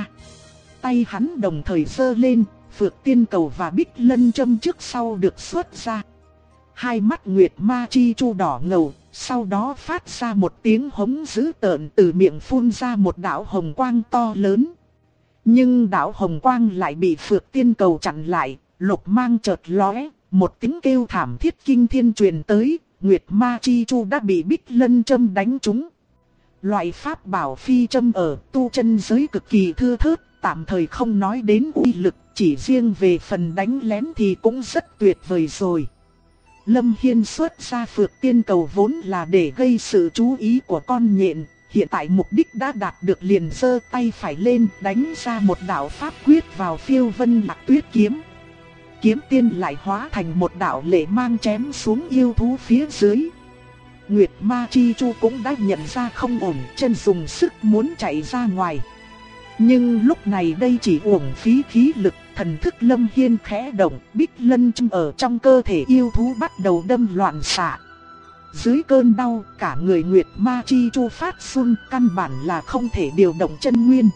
Speaker 1: Tay hắn đồng thời giơ lên, Phược Tiên Cầu và Bích Lân Châm trước sau được xuất ra. Hai mắt Nguyệt Ma Chi Chu đỏ ngầu, sau đó phát ra một tiếng hống dữ tợn, từ miệng phun ra một đạo hồng quang to lớn. Nhưng đạo hồng quang lại bị Phược Tiên Cầu chặn lại, lục mang chợt lóe, một tiếng kêu thảm thiết kinh thiên truyền tới, Nguyệt Ma Chi Chu đã bị Bích Lân Châm đánh trúng. Loại pháp bảo phi châm ở tu chân giới cực kỳ thưa thớt, tạm thời không nói đến uy lực, chỉ riêng về phần đánh lén thì cũng rất tuyệt vời rồi. Lâm Hiên xuất ra Phược Tiên Cầu vốn là để gây sự chú ý của con nhện, hiện tại mục đích đã đạt được, liền giơ tay phải lên đánh ra một đạo pháp quyết vào Phiêu Vân Lạc Tuyết kiếm. Kiếm tiên lại hóa thành một đạo lệ mang chém xuống yêu thú phía dưới. Nguyệt Ma Chi Chu cũng đã nhận ra không ổn, chân dùng sức muốn chạy ra ngoài. Nhưng lúc này đây chỉ uổng phí khí lực, thần thức Lâm Hiên khẽ động, Bích Lân Châm ở trong cơ thể yêu thú bắt đầu đâm loạn xạ. Dưới cơn đau, cả người Nguyệt Ma Chi Chu phát run, căn bản là không thể điều động chân nguyên.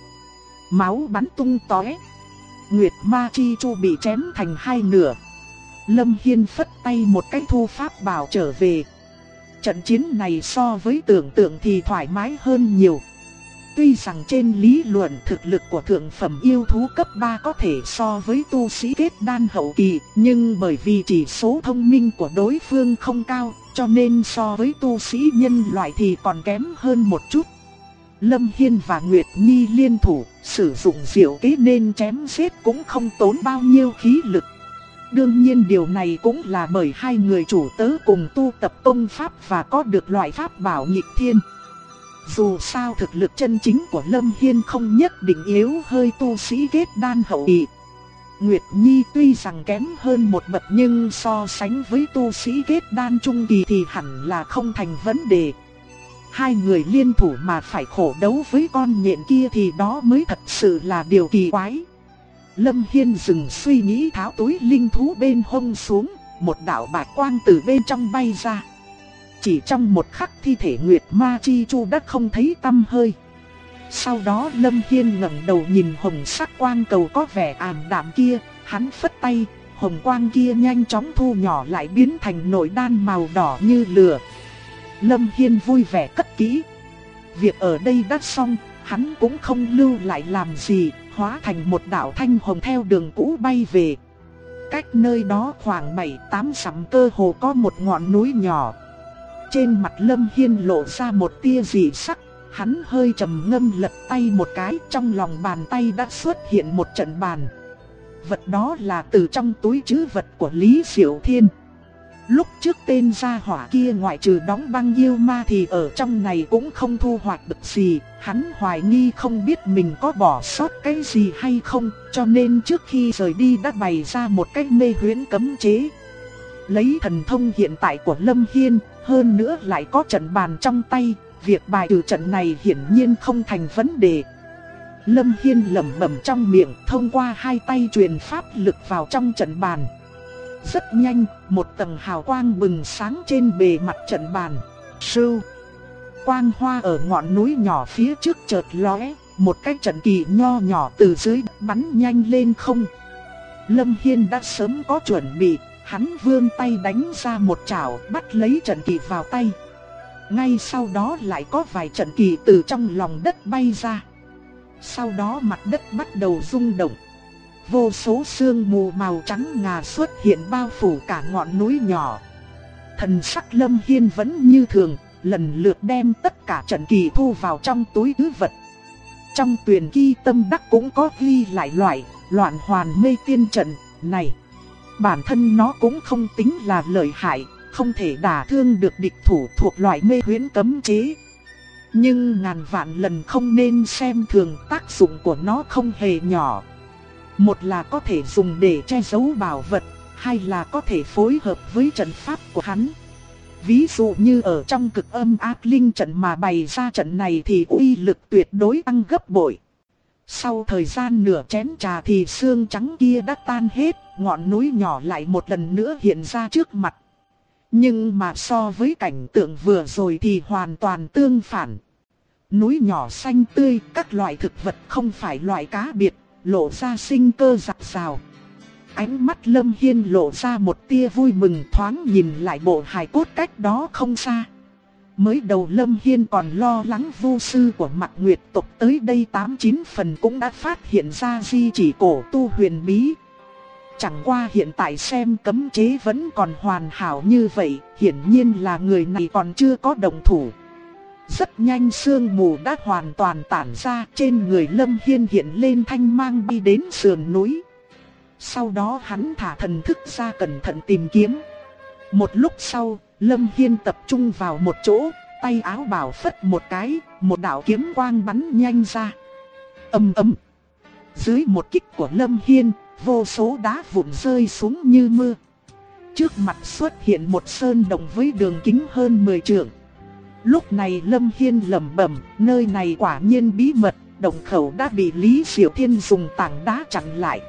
Speaker 1: Máu bắn tung tóe. Nguyệt Ma Chi Chu bị chém thành hai nửa. Lâm Hiên phất tay một cái thu pháp bảo trở về. Trận chiến này so với tưởng tượng thì thoải mái hơn nhiều. Tuy rằng trên lý luận thực lực của thượng phẩm yêu thú cấp 3 có thể so với tu sĩ kết đan hậu kỳ, nhưng bởi vì chỉ số thông minh của đối phương không cao, cho nên so với tu sĩ nhân loại thì còn kém hơn một chút. Lâm Hiên và Nguyệt Nhi liên thủ, sử dụng diệu kế nên chém giết cũng không tốn bao nhiêu khí lực. Đương nhiên điều này cũng là bởi hai người chủ tớ cùng tu tập công pháp và có được loại pháp bảo nghịch thiên. Dù sao thực lực chân chính của Lâm Hiên không nhất định yếu hơi tu sĩ kết đan hậu kỳ. Nguyệt Nhi tuy rằng kém hơn một bậc nhưng so sánh với tu sĩ kết đan trung kỳ thì hẳn là không thành vấn đề. Hai người liên thủ mà phải khổ đấu với con nhện kia thì đó mới thật sự là điều kỳ quái. Lâm Hiên dừng suy nghĩ, tháo túi linh thú bên hông xuống, một đạo bạch quang từ bên trong bay ra. Chỉ trong một khắc thi thể Nguyệt Ma Chi Chu đã không thấy tăm hơi. Sau đó Lâm Hiên ngẩng đầu nhìn hồng sắc quang cầu có vẻ ảm đạm kia, hắn phất tay, hồng quang kia nhanh chóng thu nhỏ lại biến thành nội đan màu đỏ như lửa. Lâm Hiên vui vẻ cất kỹ. Việc ở đây đã xong, hắn cũng không lưu lại làm gì, hóa thành một đạo thanh hồng theo đường cũ bay về. Cách nơi đó khoảng 7-8 dặm cơ hồ có một ngọn núi nhỏ. Trên mặt Lâm Hiên lộ ra một tia dị sắc, hắn hơi trầm ngâm lật tay một cái, trong lòng bàn tay đã xuất hiện một trận bàn. Vật đó là từ trong túi trữ vật của Lý Diệu Thiên. Lúc trước tên gia hỏa kia ngoại trừ đóng băng yêu ma thì ở trong này cũng không thu hoạch được gì. Hắn hoài nghi không biết mình có bỏ sót cái gì hay không, cho nên trước khi rời đi đã bày ra một cái mê huyễn cấm chế. Lấy thần thông hiện tại của Lâm Hiên, hơn nữa lại có trận bàn trong tay, việc bài trừ trận này hiển nhiên không thành vấn đề. Lâm Hiên lẩm bẩm trong miệng, thông qua hai tay truyền pháp lực vào trong trận bàn. Rất nhanh, một tầng hào quang bừng sáng trên bề mặt trận bàn. Sưu, quang hoa ở ngọn núi nhỏ phía trước chợt lóe, một cái trận kỳ nho nhỏ từ dưới bắn nhanh lên không. Lâm Hiên đã sớm có chuẩn bị, hắn vươn tay đánh ra một chảo bắt lấy trận kỳ vào tay. Ngay sau đó lại có vài trận kỳ từ trong lòng đất bay ra. Sau đó mặt đất bắt đầu rung động. Vô số sương mù màu trắng ngà xuất hiện bao phủ cả ngọn núi nhỏ. Thần sắc Lâm Hiên vẫn như thường, lần lượt đem tất cả trận kỳ thu vào trong túi trữ vật. Trong Tuyền Kỳ Tâm Đắc cũng có ghi lại loại loạn hoàn mê tiên trận này. Bản thân nó cũng không tính là lợi hại, không thể đả thương được địch thủ, thuộc loại mê huyễn cấm chế. Nhưng ngàn vạn lần không nên xem thường, tác dụng của nó không hề nhỏ. Một là có thể dùng để che giấu bảo vật, hay là có thể phối hợp với trận pháp của hắn. Ví dụ như ở trong cực âm ác linh trận mà bày ra trận này thì uy lực tuyệt đối tăng gấp bội. Sau thời gian nửa chén trà thì xương trắng kia đã tan hết, ngọn núi nhỏ lại một lần nữa hiện ra trước mặt. Nhưng mà so với cảnh tượng vừa rồi thì hoàn toàn tương phản. Núi nhỏ xanh tươi, các loại thực vật không phải loại cá biệt, lộ ra sinh cơ rạng rào. Ánh mắt Lâm Hiên lộ ra một tia vui mừng, thoáng nhìn lại bộ hài cốt cách đó không xa. Mới đầu Lâm Hiên còn lo lắng vu sư của Mạc Nguyệt tộc tới đây 8-9 phần cũng đã phát hiện ra di chỉ cổ tu huyền bí. Chẳng qua hiện tại xem cấm chế vẫn còn hoàn hảo như vậy, hiển nhiên là người này còn chưa có động thủ. Rất nhanh sương mù đã hoàn toàn tản ra, trên người Lâm Hiên hiện lên thanh mang bay đến sườn núi. Sau đó hắn thả thần thức ra cẩn thận tìm kiếm. Một lúc sau, Lâm Hiên tập trung vào một chỗ, tay áo bảo phất một cái, một đạo kiếm quang bắn nhanh ra. Ầm ầm. Dưới một kích của Lâm Hiên, vô số đá vụn rơi xuống như mưa. Trước mặt xuất hiện một sơn động với đường kính hơn 10 trượng. Lúc này Lâm Hiên lẩm bẩm, nơi này quả nhiên bí mật, động khẩu đã bị Lý Diệu Thiên dùng tảng đá chặn lại.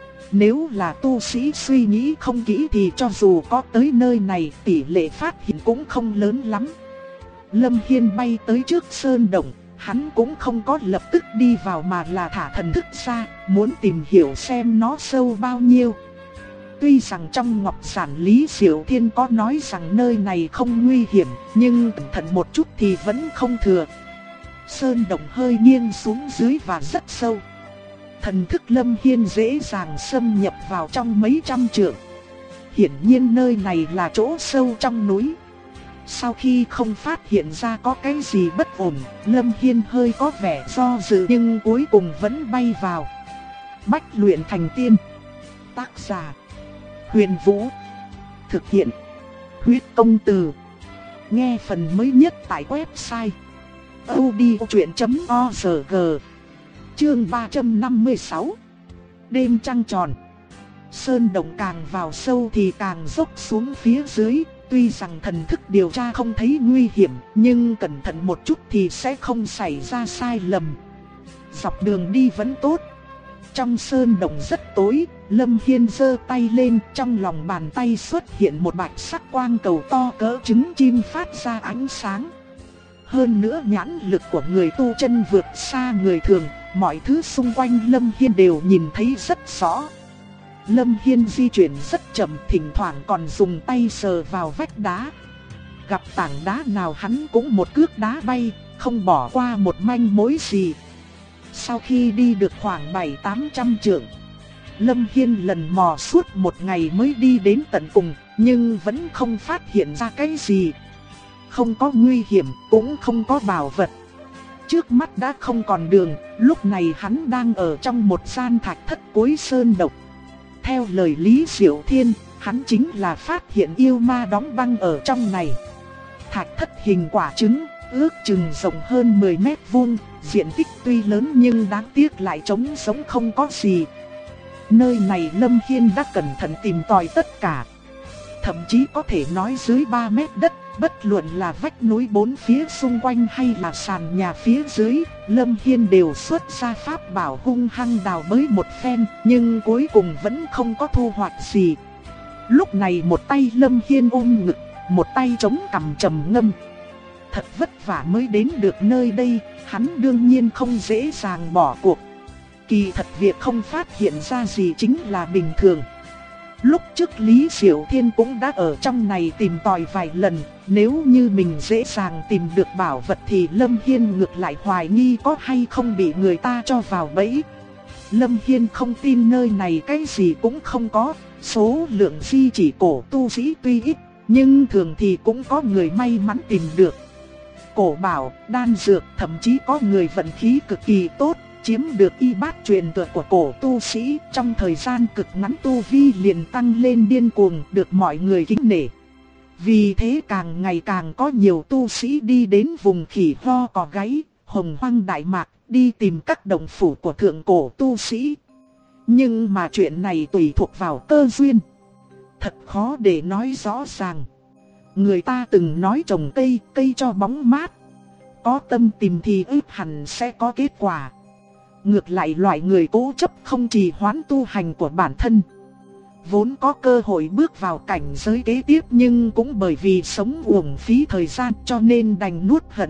Speaker 1: Nếu là tu sĩ suy nghĩ không kỹ thì cho dù có tới nơi này, tỷ lệ phát hiện cũng không lớn lắm. Lâm Hiên bay tới trước sơn động, hắn cũng không có lập tức đi vào mà là thả thần thức ra, muốn tìm hiểu xem nó sâu bao nhiêu. Tuy rằng trong ngọc giản Lý Diệu Thiên có nói rằng nơi này không nguy hiểm, nhưng cẩn thận một chút thì vẫn không thừa. Sơn động hơi nghiêng xuống dưới và rất sâu. Thần thức Lâm Hiên dễ dàng xâm nhập vào trong mấy trăm trượng. Hiển nhiên nơi này là chỗ sâu trong núi. Sau khi không phát hiện ra có cái gì bất ổn, Lâm Hiên hơi có vẻ do dự nhưng cuối cùng vẫn bay vào. Bách luyện thành tiên. Tác giả: Huyền Vũ. Thực hiện: Huyết Công Từ. Nghe phần mới nhất tại website audiochuyện.org. Chương 356. Đêm trăng tròn. Sơn động càng vào sâu thì càng dốc xuống phía dưới. Tuy rằng thần thức điều tra không thấy nguy hiểm, nhưng cẩn thận một chút thì sẽ không xảy ra sai lầm. Dọc đường đi vẫn tốt. Trong sơn động rất tối, Lâm Hiên giơ tay lên, trong lòng bàn tay xuất hiện một bạch sắc quang cầu to cỡ trứng chim phát ra ánh sáng. Hơn nữa nhãn lực của người tu chân vượt xa người thường, mọi thứ xung quanh Lâm Hiên đều nhìn thấy rất rõ. Lâm Hiên di chuyển rất chậm, thỉnh thoảng còn dùng tay sờ vào vách đá. Gặp tảng đá nào hắn cũng một cước đá bay, không bỏ qua một manh mối gì. Sau khi đi được khoảng 700-800 trượng, Lâm Hiên lần mò suốt một ngày mới đi đến tận cùng, nhưng vẫn không phát hiện ra cái gì. Không có nguy hiểm, cũng không có bảo vật. Trước mắt đã không còn đường, lúc này hắn đang ở trong một gian thạch thất cuối sơn động. Theo lời Lý Diệu Thiên, hắn chính là phát hiện yêu ma đóng băng ở trong này. Thạch thất hình quả trứng, ước chừng rộng hơn 10 mét vuông, diện tích tuy lớn nhưng đáng tiếc lại trống rỗng không có gì. Nơi này Lâm Hiên đã cẩn thận tìm tòi tất cả. Thậm chí có thể nói dưới 3 mét đất, bất luận là vách núi bốn phía xung quanh hay là sàn nhà phía dưới, Lâm Hiên đều xuất ra pháp bảo hung hăng đào bới một phen, nhưng cuối cùng vẫn không có thu hoạch gì. Lúc này một tay Lâm Hiên ôm ngực, một tay chống cằm trầm ngâm. Thật vất vả mới đến được nơi đây, hắn đương nhiên không dễ dàng bỏ cuộc. Kỳ thật việc không phát hiện ra gì chính là bình thường. Lúc trước Lý Diệu Thiên cũng đã ở trong này tìm tòi vài lần, nếu như mình dễ dàng tìm được bảo vật thì Lâm Hiên ngược lại hoài nghi có hay không bị người ta cho vào bẫy. Lâm Hiên không tin nơi này cái gì cũng không có, số lượng di chỉ cổ tu sĩ tuy ít, nhưng thường thì cũng có người may mắn tìm được. Cổ bảo, đan dược, thậm chí có người vận khí cực kỳ tốt, chiếm được y bát truyền thừa của cổ tu sĩ, trong thời gian cực ngắn tu vi liền tăng lên điên cuồng, được mọi người kính nể. Vì thế càng ngày càng có nhiều tu sĩ đi đến vùng Khỉ Ho Cò Gáy, Hồng Hoang Đại Mạc, đi tìm các động phủ của thượng cổ tu sĩ. Nhưng mà chuyện này tùy thuộc vào cơ duyên. thật khó để nói rõ ràng. Người ta từng nói trồng cây, cây cho bóng mát. Có tâm tìm thì ước hẳn sẽ có kết quả. Ngược lại loại người cố chấp không trì hoãn tu hành của bản thân, vốn có cơ hội bước vào cảnh giới kế tiếp nhưng cũng bởi vì sống uổng phí thời gian cho nên đành nuốt hận.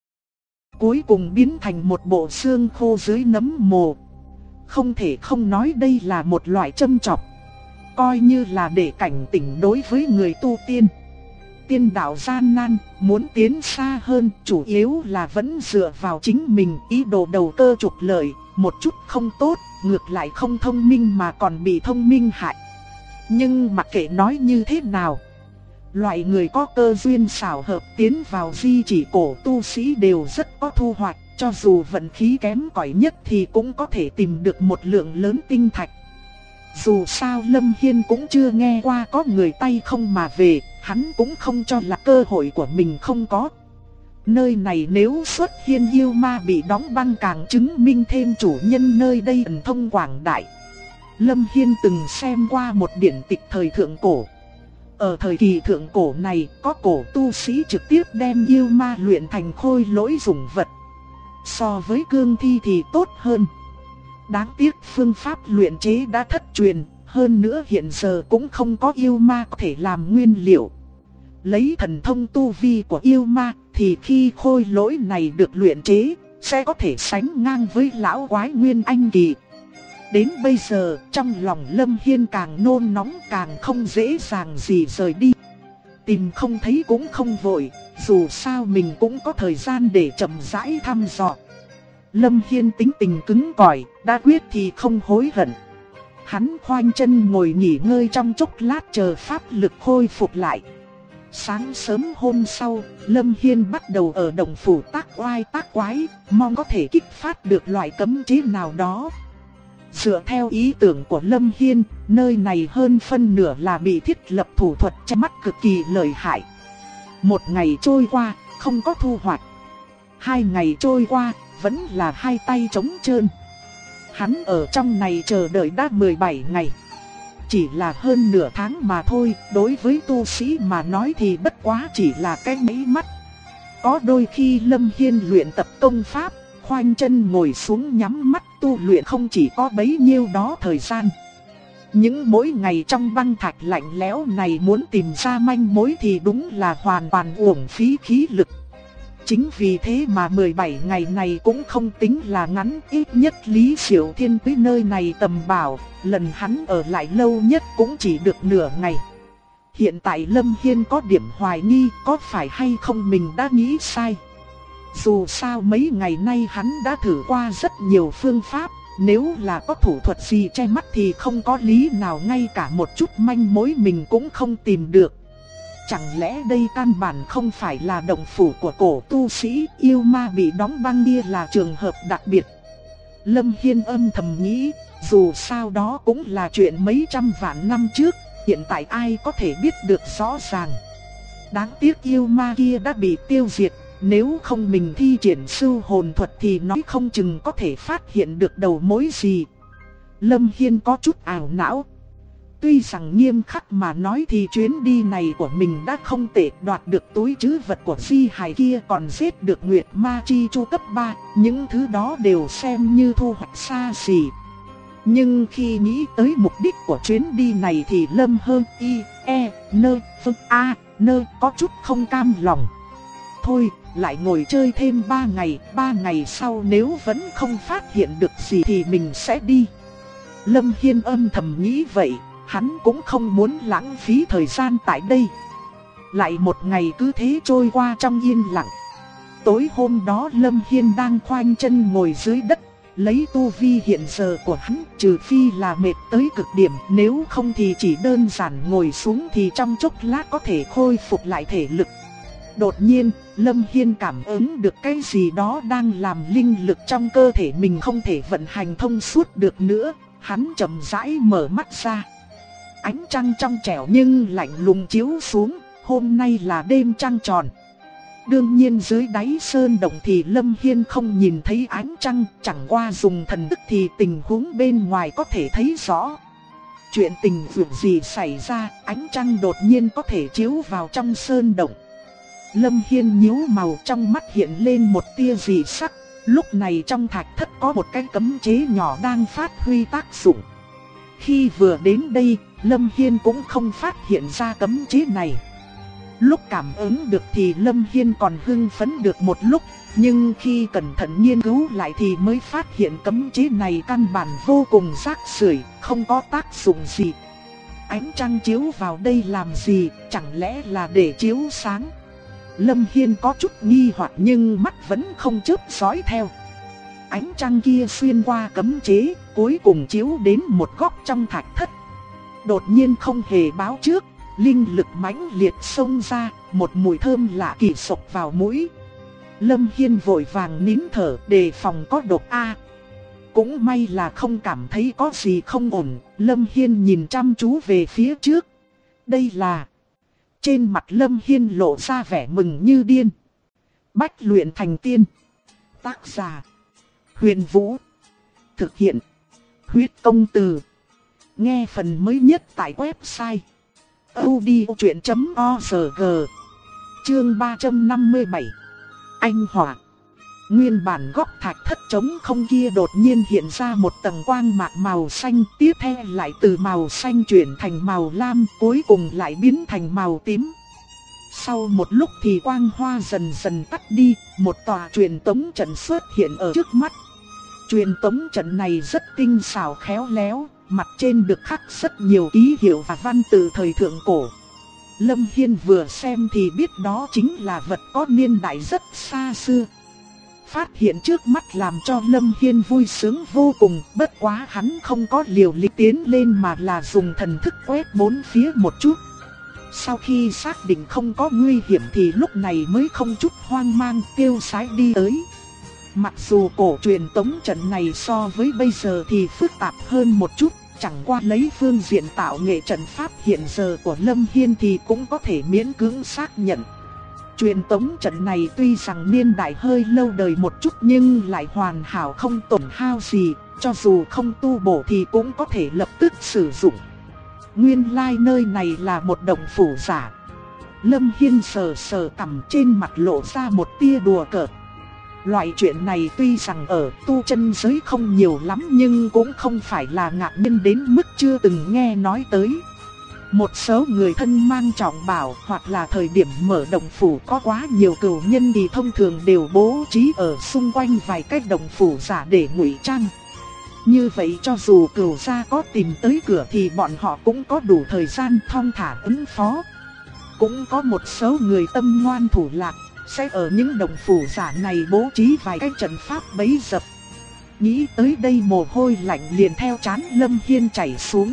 Speaker 1: Cuối cùng biến thành một bộ xương khô dưới nấm mồ. Không thể không nói đây là một loại châm chọc, coi như là để cảnh tỉnh đối với người tu tiên. Tiên đạo gian nan, muốn tiến xa hơn chủ yếu là vẫn dựa vào chính mình, ý đồ đầu cơ trục lợi, một chút không tốt, ngược lại không thông minh mà còn bị thông minh hại. Nhưng mặc kệ nói như thế nào, loại người có cơ duyên xảo hợp tiến vào di chỉ cổ tu sĩ đều rất có thu hoạch, cho dù vận khí kém cỏi nhất thì cũng có thể tìm được một lượng lớn tinh thạch. Dù sao Lâm Hiên cũng chưa nghe qua có người tay không mà về, hắn cũng không cho là cơ hội của mình không có. Nơi này nếu xuất hiện yêu ma bị đóng băng càng chứng minh thêm chủ nhân nơi đây thần thông quảng đại. Lâm Hiên từng xem qua một điển tịch thời thượng cổ. Ở thời kỳ thượng cổ này, có cổ tu sĩ trực tiếp đem yêu ma luyện thành khôi lỗi dùng vật. So với cương thi thì tốt hơn. Đáng tiếc phương pháp luyện chế đã thất truyền, hơn nữa hiện giờ cũng không có yêu ma có thể làm nguyên liệu. Lấy thần thông tu vi của yêu ma thì khi khôi lỗi này được luyện chế, sẽ có thể sánh ngang với lão quái nguyên anh kỳ. Đến bây giờ, trong lòng Lâm Hiên càng nôn nóng càng không dễ dàng gì rời đi. Tìm không thấy cũng không vội, dù sao mình cũng có thời gian để chậm rãi thăm dò. Lâm Hiên tính tình cứng cỏi, đã quyết thì không hối hận. Hắn khoanh chân ngồi nghỉ ngơi trong chốc lát chờ pháp lực khôi phục lại. Sáng sớm hôm sau, Lâm Hiên bắt đầu ở động phủ tác oai tác quái, mong có thể kích phát được loại cấm chế nào đó. Dựa theo ý tưởng của Lâm Hiên, nơi này hơn phân nửa là bị thiết lập thủ thuật che mắt cực kỳ lợi hại. Một ngày trôi qua, không có thu hoạch. 2 ngày trôi qua, vẫn là hai tay trống trơn. Hắn ở trong này chờ đợi đã 17 ngày. Chỉ là hơn nửa tháng mà thôi, đối với tu sĩ mà nói thì bất quá chỉ là cái mấy mắt. Có đôi khi Lâm Hiên luyện tập công pháp, khoanh chân ngồi xuống nhắm mắt tu luyện không chỉ có bấy nhiêu đó thời gian. Những mỗi ngày trong băng thạch lạnh lẽo này muốn tìm ra manh mối thì đúng là hoàn toàn uổng phí khí lực. Chính vì thế mà 17 ngày này cũng không tính là ngắn, ít nhất Lý Diệu Thiên tới nơi này tầm bảo, lần hắn ở lại lâu nhất cũng chỉ được nửa ngày. Hiện tại Lâm Hiên có điểm hoài nghi có phải hay không mình đã nghĩ sai. Dù sao mấy ngày nay hắn đã thử qua rất nhiều phương pháp, nếu là có thủ thuật gì che mắt thì không có lý nào ngay cả một chút manh mối mình cũng không tìm được. Chẳng lẽ đây căn bản không phải là động phủ của cổ tu sĩ, yêu ma bị đóng băng kia là trường hợp đặc biệt. Lâm Hiên âm thầm nghĩ, dù sao đó cũng là chuyện mấy trăm vạn năm trước, hiện tại ai có thể biết được rõ ràng. Đáng tiếc yêu ma kia đã bị tiêu diệt, nếu không mình thi triển sưu hồn thuật thì nói không chừng có thể phát hiện được đầu mối gì. Lâm Hiên có chút ảo não. Tuy rằng nghiêm khắc mà nói thì chuyến đi này của mình đã không tệ, đoạt được túi trữ vật của Di Hải kia, còn giết được Nguyệt Ma Chi Chu cấp 3, những thứ đó đều xem như thu hoạch xa xỉ. Nhưng khi nghĩ tới mục đích của chuyến đi này thì Lâm Hiên có chút không cam lòng. Thôi, lại ngồi chơi thêm 3 ngày, 3 ngày sau nếu vẫn không phát hiện được gì thì mình sẽ đi. Lâm Hiên âm thầm nghĩ vậy. Hắn cũng không muốn lãng phí thời gian tại đây. Lại một ngày cứ thế trôi qua trong yên lặng. Tối hôm đó Lâm Hiên đang khoanh chân ngồi dưới đất. Lấy tu vi hiện giờ của hắn, trừ phi là mệt tới cực điểm, nếu không thì chỉ đơn giản ngồi xuống thì trong chốc lát có thể khôi phục lại thể lực. Đột nhiên, Lâm Hiên cảm ứng được cái gì đó đang làm linh lực trong cơ thể mình không thể vận hành thông suốt được nữa. Hắn chậm rãi mở mắt ra. Ánh trăng trong trẻo nhưng lạnh lùng chiếu xuống, hôm nay là đêm trăng tròn. Đương nhiên dưới đáy sơn động thì Lâm Hiên không nhìn thấy ánh trăng, chẳng qua dùng thần thức thì tình huống bên ngoài có thể thấy rõ. Chuyện tình vượt gì xảy ra, ánh trăng đột nhiên có thể chiếu vào trong sơn động. Lâm Hiên nhíu màu, trong mắt hiện lên một tia dị sắc. Lúc này trong thạch thất có một cái cấm chế nhỏ đang phát huy tác dụng. Khi vừa đến đây, Lâm Hiên cũng không phát hiện ra cấm chế này. Lúc cảm ứng được thì Lâm Hiên còn hưng phấn được một lúc, nhưng khi cẩn thận nghiên cứu lại thì mới phát hiện cấm chế này căn bản vô cùng rác rưởi, không có tác dụng gì. Ánh trăng chiếu vào đây làm gì, chẳng lẽ là để chiếu sáng? Lâm Hiên có chút nghi hoặc nhưng mắt vẫn không chớp dõi theo. Ánh trăng kia xuyên qua cấm chế, cuối cùng chiếu đến một góc trong thạch thất. Đột nhiên không hề báo trước, linh lực mãnh liệt xông ra, một mùi thơm lạ kỳ xộc vào mũi. Lâm Hiên vội vàng nín thở đề phòng có độc a. Cũng may là không cảm thấy có gì không ổn, Lâm Hiên nhìn chăm chú về phía trước. Đây là... Trên mặt Lâm Hiên lộ ra vẻ mừng như điên. Bách luyện thành tiên. Tác giả: Huyền Vũ. Thực hiện: Huyết Công Từ. Nghe phần mới nhất tại website audiochuyện.org. Chương 357. Anh hỏa. Nguyên bản góc thạch thất trống không kia đột nhiên hiện ra một tầng quang mạc màu xanh, tiếp theo lại từ màu xanh chuyển thành màu lam, cuối cùng lại biến thành màu tím. Sau một lúc thì quang hoa dần dần tắt đi, một tòa truyền tống trận xuất hiện ở trước mắt. Truyền tống trận này rất tinh xảo khéo léo, mặt trên được khắc rất nhiều ký hiệu và văn tự thời thượng cổ. Lâm Hiên vừa xem thì biết đó chính là vật có niên đại rất xa xưa. Phát hiện trước mắt làm cho Lâm Hiên vui sướng vô cùng, bất quá hắn không có liều lĩnh tiến lên mà là dùng thần thức quét bốn phía một chút. Sau khi xác định không có nguy hiểm thì lúc này mới không chút hoang mang tiêu sái đi tới. Mặc dù cổ truyền tống trận này so với bây giờ thì phức tạp hơn một chút, chẳng qua lấy phương diện tạo nghệ trận pháp hiện giờ của Lâm Hiên thì cũng có thể miễn cưỡng xác nhận. Truyền tống trận này tuy rằng niên đại hơi lâu đời một chút nhưng lại hoàn hảo không tổn hao gì, cho dù không tu bổ thì cũng có thể lập tức sử dụng. Nguyên lai nơi này là một động phủ giả. Lâm Hiên sờ sờ cằm, trên mặt lộ ra một tia đùa cợt. Loại chuyện này tuy rằng ở tu chân giới không nhiều lắm nhưng cũng không phải là ngạc nhiên đến mức chưa từng nghe nói tới. Một số người thân mang trọng bảo hoặc là thời điểm mở động phủ có quá nhiều cửu nhân thì thông thường đều bố trí ở xung quanh vài cái động phủ giả để ngụy trang. Như vậy cho dù cửu gia có tìm tới cửa thì bọn họ cũng có đủ thời gian thong thả ứng phó. Cũng có một số người tâm ngoan thủ lạc sẽ ở những động phủ giả này bố trí vài cái trận pháp bẫy dập. Nghĩ tới đây mồ hôi lạnh liền theo trán Lâm Hiên chảy xuống.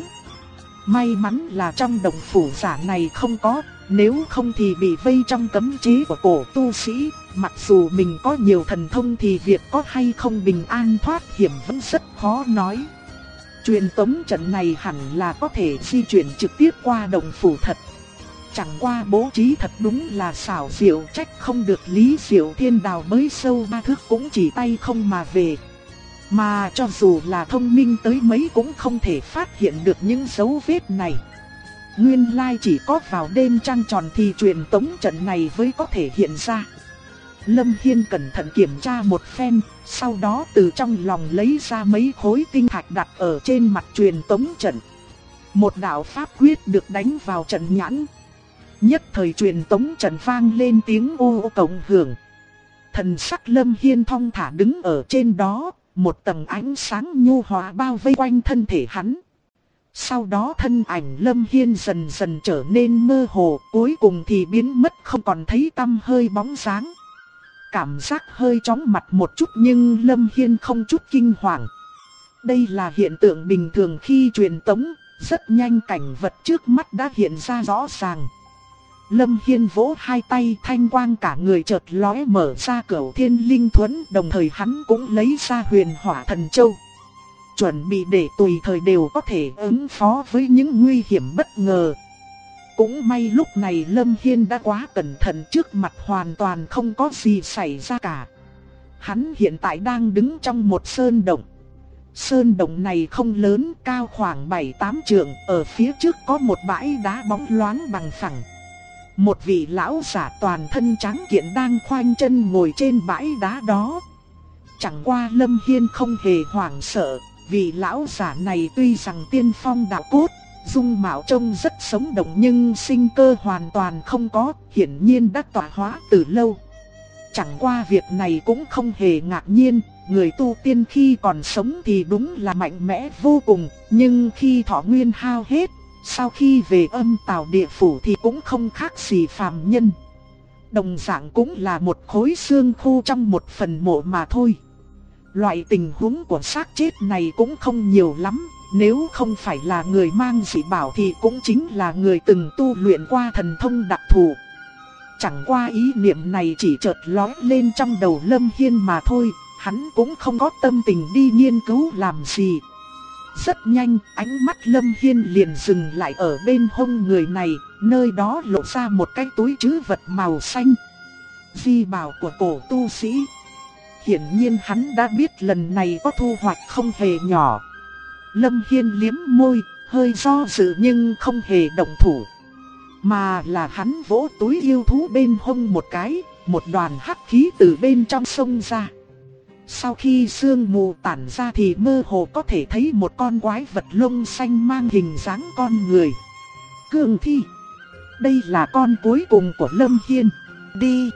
Speaker 1: May mắn là trong động phủ giả này không có, nếu không thì bị vây trong cấm chế của cổ tu sĩ. Mặc dù mình có nhiều thần thông thì việc có hay không bình an thoát hiểm vẫn rất khó nói. Truyền tống trận này hẳn là có thể di chuyển trực tiếp qua động phủ thật. Chẳng qua bố trí thật đúng là xảo diệu, trách không được Lý Diệu Thiên đào bới sâu 3 thước cũng chỉ tay không mà về. Mà cho dù là thông minh tới mấy cũng không thể phát hiện được những dấu vết này. Nguyên lai chỉ có vào đêm trăng tròn thì truyền tống trận này mới có thể hiện ra. Lâm Hiên cẩn thận kiểm tra một phen, sau đó từ trong lòng lấy ra mấy khối tinh thạch đặt ở trên mặt truyền tống trận. Một đạo pháp quyết được đánh vào trận nhãn. Nhất thời truyền tống trận vang lên tiếng ô ô cộng hưởng. Thần sắc Lâm Hiên thong thả đứng ở trên đó, một tầng ánh sáng nhu hòa bao vây quanh thân thể hắn. Sau đó thân ảnh Lâm Hiên dần dần trở nên mơ hồ, cuối cùng thì biến mất không còn thấy tăm hơi bóng dáng. Cảm giác hơi chóng mặt một chút nhưng Lâm Hiên không chút kinh hoàng. Đây là hiện tượng bình thường khi truyền tống, rất nhanh cảnh vật trước mắt đã hiện ra rõ ràng. Lâm Hiên vỗ hai tay, thanh quang cả người chợt lóe mở ra Cửu Thiên Linh Thuẫn, đồng thời hắn cũng lấy ra Huyền Hỏa Thần Châu. Chuẩn bị để tùy thời đều có thể ứng phó với những nguy hiểm bất ngờ. Cũng may lúc này Lâm Hiên đã quá cẩn thận, trước mặt hoàn toàn không có gì xảy ra cả. Hắn hiện tại đang đứng trong một sơn động. Sơn động này không lớn, cao khoảng 7-8 trượng, ở phía trước có một bãi đá bóng loáng bằng phẳng. Một vị lão giả toàn thân trắng kiện đang khoanh chân ngồi trên bãi đá đó. Chẳng qua Lâm Hiên không hề hoảng sợ, vị lão giả này tuy rằng tiên phong đạo cốt, dung mạo trông rất sống động nhưng sinh cơ hoàn toàn không có, hiển nhiên đã tọa hóa từ lâu. Chẳng qua việc này cũng không hề ngạc nhiên, người tu tiên khi còn sống thì đúng là mạnh mẽ vô cùng, nhưng khi thọ nguyên hao hết, sau khi về âm tào địa phủ thì cũng không khác gì phàm nhân. Đồng dạng cũng là một khối xương khô trong một phần mộ mà thôi. Loại tình huống của xác chết này cũng không nhiều lắm, nếu không phải là người mang dị bảo thì cũng chính là người từng tu luyện qua thần thông đặc thù. Chẳng qua ý niệm này chỉ chợt lóe lên trong đầu Lâm Hiên mà thôi, hắn cũng không có tâm tình đi nghiên cứu làm gì. Rất nhanh, ánh mắt Lâm Hiên liền dừng lại ở bên hông người này, nơi đó lộ ra một cái túi trữ vật màu xanh. Di bảo của cổ tu sĩ. Hiển nhiên hắn đã biết lần này có thu hoạch không hề nhỏ. Lâm Hiên liếm môi, hơi do dự nhưng không hề động thủ. Mà là hắn vỗ túi yêu thú bên hông một cái, một đoàn hắc khí từ bên trong xông ra. Sau khi sương mù tản ra thì mơ hồ có thể thấy một con quái vật lông xanh mang hình dáng con người. Cương thi. Đây là con cuối cùng của Lâm Hiên. Đi.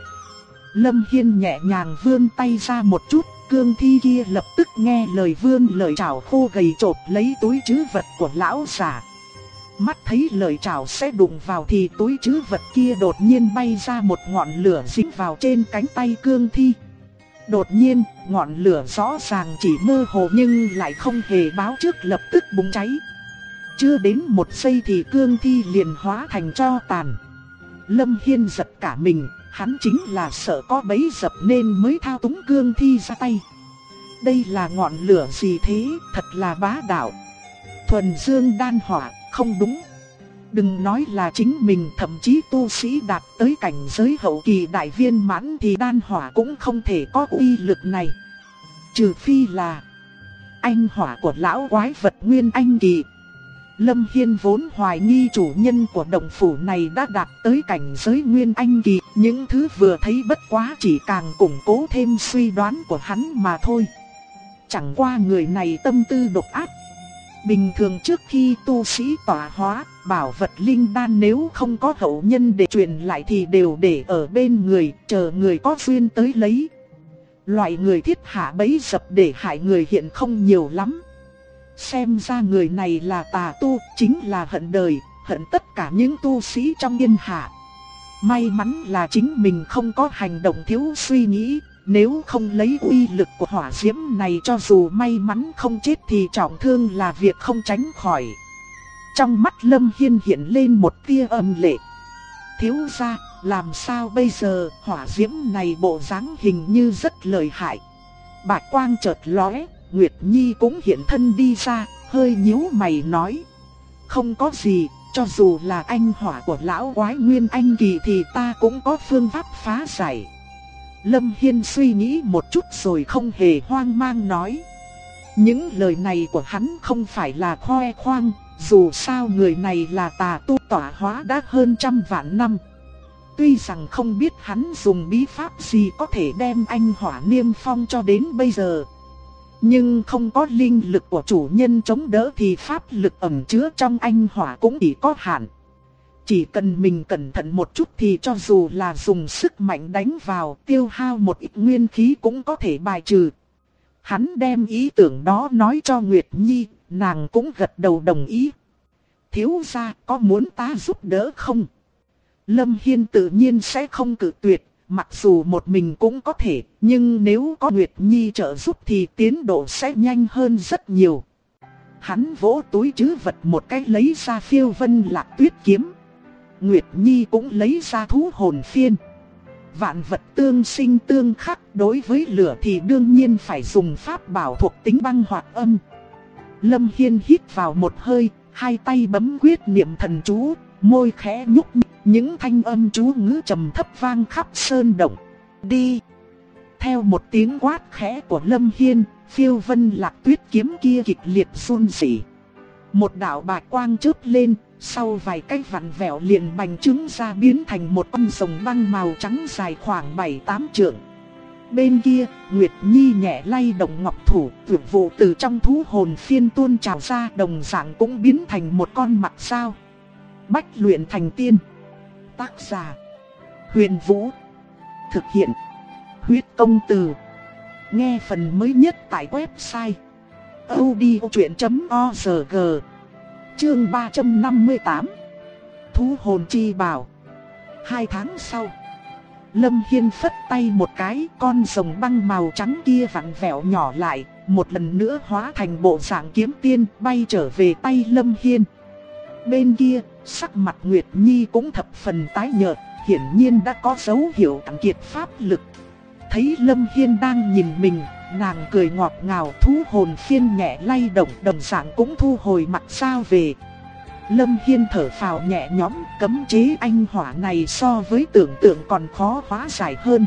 Speaker 1: Lâm Hiên nhẹ nhàng vươn tay ra một chút, cương thi kia lập tức nghe lời vươn lời chảo khô gầy chộp lấy túi trữ vật của lão giả. Mắt thấy lời chảo sẽ đụng vào thì túi trữ vật kia đột nhiên bay ra một ngọn lửa dính vào trên cánh tay cương thi. Đột nhiên, ngọn lửa rõ ràng chỉ mơ hồ nhưng lại không hề báo trước lập tức bùng cháy. Chưa đến một giây thì cương thi liền hóa thành tro tàn. Lâm Hiên giật cả mình, hắn chính là sợ có bẫy dập nên mới thao túng cương thi ra tay. Đây là ngọn lửa gì thế, thật là bá đạo. Thuần dương đan hỏa, không đúng. Đừng nói là chính mình, thậm chí tu sĩ đạt tới cảnh giới hậu kỳ đại viên mãn thì đan hỏa cũng không thể có uy lực này. Trừ phi là anh hỏa của lão quái vật nguyên anh kỳ. Lâm Hiên vốn hoài nghi chủ nhân của động phủ này đã đạt tới cảnh giới nguyên anh kỳ. Những thứ vừa thấy bất quá chỉ càng củng cố thêm suy đoán của hắn mà thôi. Chẳng qua người này tâm tư độc ác. Bình thường trước khi tu sĩ tọa hóa, bảo vật linh đan nếu không có hậu nhân để truyền lại thì đều để ở bên người, chờ người có duyên tới lấy. Loại người thiết hạ bẫy dập để hại người hiện không nhiều lắm. Xem ra người này là tà tu, chính là hận đời, hận tất cả những tu sĩ trong thiên hạ. May mắn là chính mình không có hành động thiếu suy nghĩ. Nếu không lấy uy lực của hỏa diễm này, cho dù may mắn không chết thì trọng thương là việc không tránh khỏi. Trong mắt Lâm Hiên hiện lên một tia âm lệ. Thiếu gia, làm sao bây giờ, hỏa diễm này bộ dáng hình như rất lợi hại. Bạch quang chợt lóe, Nguyệt Nhi cũng hiện thân đi ra, hơi nhíu mày nói. Không có gì, cho dù là anh hỏa của lão quái nguyên anh kỳ thì ta cũng có phương pháp phá giải. Lâm Hiên suy nghĩ một chút rồi không hề hoang mang nói. Những lời này của hắn không phải là khoe khoang, dù sao người này là tà tu tọa hóa đã hơn 100 vạn năm. Tuy rằng không biết hắn dùng bí pháp gì có thể đem anh hỏa niêm phong cho đến bây giờ, nhưng không có linh lực của chủ nhân chống đỡ thì pháp lực ẩn chứa trong anh hỏa cũng chỉ có hạn. Chỉ cần mình cẩn thận một chút thì cho dù là dùng sức mạnh đánh vào, tiêu hao một ít nguyên khí cũng có thể bài trừ. Hắn đem ý tưởng đó nói cho Nguyệt Nhi, nàng cũng gật đầu đồng ý. Thiếu gia có muốn ta giúp đỡ không? Lâm Hiên tự nhiên sẽ không cự tuyệt, mặc dù một mình cũng có thể, nhưng nếu có Nguyệt Nhi trợ giúp thì tiến độ sẽ nhanh hơn rất nhiều. Hắn vỗ túi trữ vật một cái lấy ra Phiêu Vân Lạc Tuyết kiếm. Nguyệt Nhi cũng lấy ra thú hồn phiên. Vạn vật tương sinh tương khắc, đối với lửa thì đương nhiên phải dùng pháp bảo thuộc tính băng hoặc âm. Lâm Hiên hít vào một hơi, hai tay bấm quyết niệm thần chú, môi khẽ nhúc nhích, những thanh âm chú ngữ trầm thấp vang khắp sơn động. Đi! theo một tiếng quát khẽ của Lâm Hiên, phiêu vân lạc tuyết kiếm kia kịch liệt run rẩy. Một đạo bạch quang chớp lên, sau vài cái vặn vẹo liền bành trướng ra biến thành một con rồng băng màu trắng dài khoảng 7-8 trượng. Bên kia, Nguyệt Nhi nhẹ lay động ngọc thủ, tuyệt vụ từ trong thú hồn phiên tuôn trào ra, đồng dạng cũng biến thành một con mặt sao. Bách luyện thành tiên. Tác giả: Huyền Vũ. Thực hiện: Huyết Công Từ. Nghe phần mới nhất tại website audiochuyện.org. Chương 358. Thú hồn chi bảo. 2 tháng sau, Lâm Hiên phất tay một cái, con rồng băng màu trắng kia vặn vẹo nhỏ lại, một lần nữa hóa thành bộ dạng kiếm tiên bay trở về tay Lâm Hiên. Bên kia, sắc mặt Nguyệt Nhi cũng thập phần tái nhợt, hiển nhiên đã có dấu hiệu cạn kiệt pháp lực. Thấy Lâm Hiên đang nhìn mình, nàng cười ngọt ngào, thú hồn phiên nhẹ lay động, đồng dạng cũng thu hồi mặt sao về. Lâm Hiên thở phào nhẹ nhõm, cấm chế anh hỏa này so với tưởng tượng còn khó hóa giải hơn.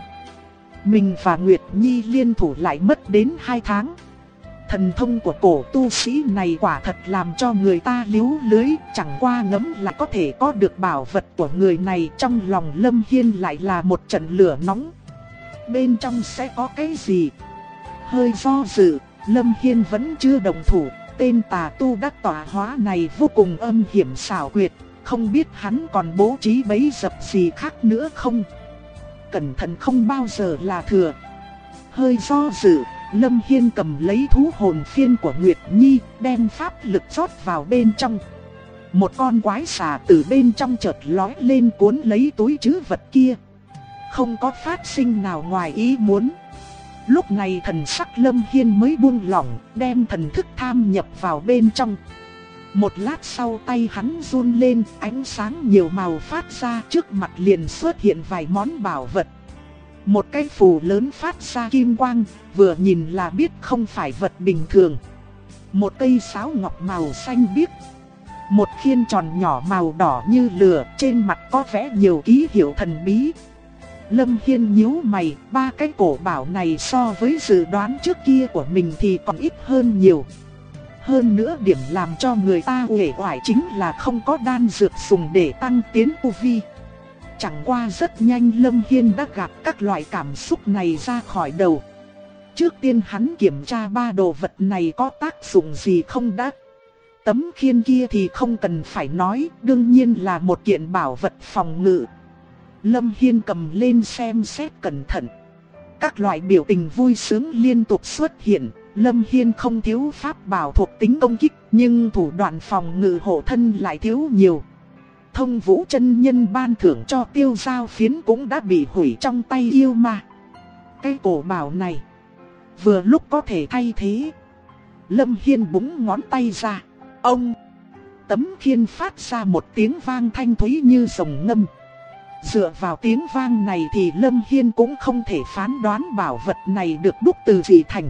Speaker 1: Mình và Nguyệt Nhi liên thủ lại mất đến 2 tháng. Thần thông của cổ tu sĩ này quả thật làm cho người ta liếu lưới, chẳng qua ngấm lại có thể có được bảo vật của người này, trong lòng Lâm Hiên lại là một trận lửa nóng. Bên trong sẽ có cái gì? Hơi do dự, Lâm Hiên vẫn chưa động thủ. Tên tà tu đắc tọa hóa này vô cùng âm hiểm xảo quyệt, không biết hắn còn bố trí bẫy dập gì khác nữa không? Cẩn thận không bao giờ là thừa. Hơi do dự, Lâm Hiên cầm lấy thú hồn phiên của Nguyệt Nhi, đem pháp lực rót vào bên trong. Một con quái xà từ bên trong chợt lói lên cuốn lấy túi trữ vật kia. Không có phát sinh nào ngoài ý muốn. Lúc này thần sắc Lâm Hiên mới buông lỏng, đem thần thức tham nhập vào bên trong. Một lát sau tay hắn run lên, ánh sáng nhiều màu phát ra, trước mặt liền xuất hiện vài món bảo vật. Một cái phù lớn phát ra kim quang, vừa nhìn là biết không phải vật bình thường. Một cây sáo ngọc màu xanh biếc. Một khiên tròn nhỏ màu đỏ như lửa, trên mặt có vẽ nhiều ký hiệu thần bí. Lâm Hiên nhíu mày, 3 cái cổ bảo này so với dự đoán trước kia của mình thì còn ít hơn nhiều. Hơn nữa điểm làm cho người ta uể oải chính là không có đan dược dùng để tăng tiến tu vi. Chẳng qua rất nhanh Lâm Hiên đã gạt các loại cảm xúc này ra khỏi đầu. Trước tiên hắn kiểm tra 3 đồ vật này có tác dụng gì không đã. Tấm khiên kia thì không cần phải nói, đương nhiên là một kiện bảo vật phòng ngự. Lâm Hiên cầm lên xem xét cẩn thận. Các loại biểu tình vui sướng liên tục xuất hiện. Lâm Hiên không thiếu pháp bảo thuộc tính công kích, nhưng thủ đoạn phòng ngự hộ thân lại thiếu nhiều. Thông Vũ chân nhân ban thưởng cho tiêu giao phiến cũng đã bị hủy trong tay yêu ma. Cái cổ bảo này vừa lúc có thể thay thế. Lâm Hiên búng ngón tay ra. Ông! Tấm khiên phát ra một tiếng vang thanh thúy như rồng ngâm. Dựa vào tiếng vang này thì Lâm Hiên cũng không thể phán đoán bảo vật này được đúc từ gì thành.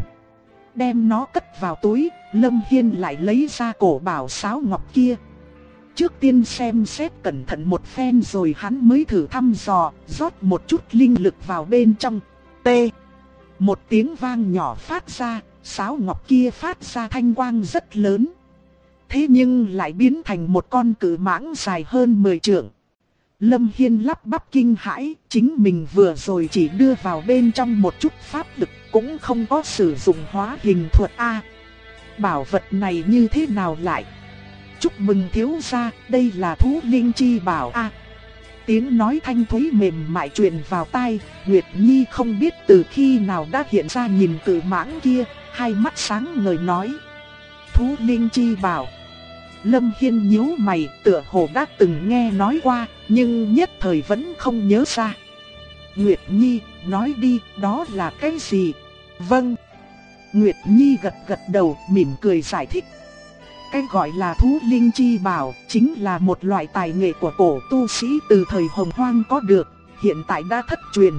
Speaker 1: Đem nó cất vào túi, Lâm Hiên lại lấy ra cổ bảo sáo ngọc kia. Trước tiên xem xét cẩn thận một phen rồi hắn mới thử thăm dò, rót một chút linh lực vào bên trong. T. Một tiếng vang nhỏ phát ra, sáo ngọc kia phát ra thanh quang rất lớn. Thế nhưng lại biến thành một con cự mãng dài hơn 10 trượng. Lâm Hiên lắp bắp kinh hãi, chính mình vừa rồi chỉ đưa vào bên trong một chút pháp lực, cũng không có sử dụng hóa hình thuật A. Bảo vật này như thế nào lại? Chúc mừng thiếu gia, đây là thú linh chi bảo A. Tiếng nói thanh thúy mềm mại truyền vào tai, Nguyệt Nhi không biết từ khi nào đã hiện ra nhìn cự mãng kia, hai mắt sáng ngời nói. Thú linh chi bảo. Lâm Hiên nhíu mày, tựa hồ đã từng nghe nói qua, nhưng nhất thời vẫn không nhớ ra. Nguyệt Nhi, nói đi, đó là cái gì? Vâng. Nguyệt Nhi gật gật đầu, mỉm cười giải thích. Cái gọi là thú linh chi bảo, chính là một loại tài nghệ của cổ tu sĩ từ thời Hồng Hoang có được, hiện tại đã thất truyền.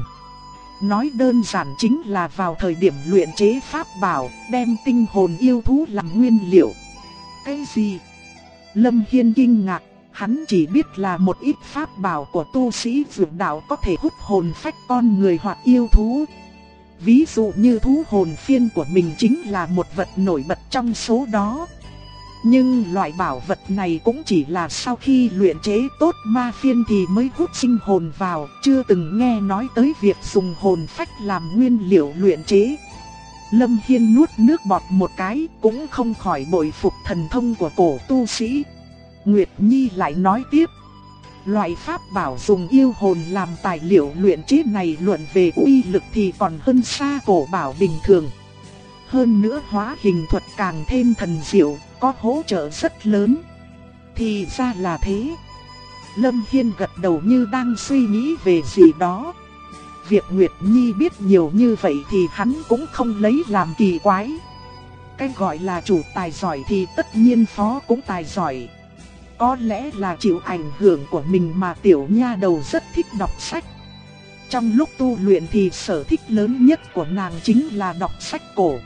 Speaker 1: Nói đơn giản chính là vào thời điểm luyện chế pháp bảo, đem tinh hồn yêu thú làm nguyên liệu. Cái gì? Lâm Hiên kinh ngạc, hắn chỉ biết là một ít pháp bảo của tu sĩ vượt đạo có thể hút hồn phách con người hoặc yêu thú. Ví dụ như thú hồn phiên của mình chính là một vật nổi bật trong số đó. Nhưng loại bảo vật này cũng chỉ là sau khi luyện chế tốt ma phiên thì mới hút sinh hồn vào, chưa từng nghe nói tới việc dùng hồn phách làm nguyên liệu luyện chế. Lâm Hiên nuốt nước bọt một cái, cũng không khỏi bội phục thần thông của cổ tu sĩ. Nguyệt Nhi lại nói tiếp. Loại pháp bảo dùng yêu hồn làm tài liệu luyện chế này luận về uy lực thì còn hơn xa cổ bảo bình thường. Hơn nữa hóa hình thuật càng thêm thần diệu, có hỗ trợ rất lớn. Thì ra là thế. Lâm Hiên gật đầu như đang suy nghĩ về gì đó. Việc Nguyệt Nhi biết nhiều như vậy thì hắn cũng không lấy làm kỳ quái. Cái gọi là chủ tài giỏi thì tất nhiên phó cũng tài giỏi. Có lẽ là chịu ảnh hưởng của mình mà tiểu nha đầu rất thích đọc sách. Trong lúc tu luyện thì sở thích lớn nhất của nàng chính là đọc sách cổ.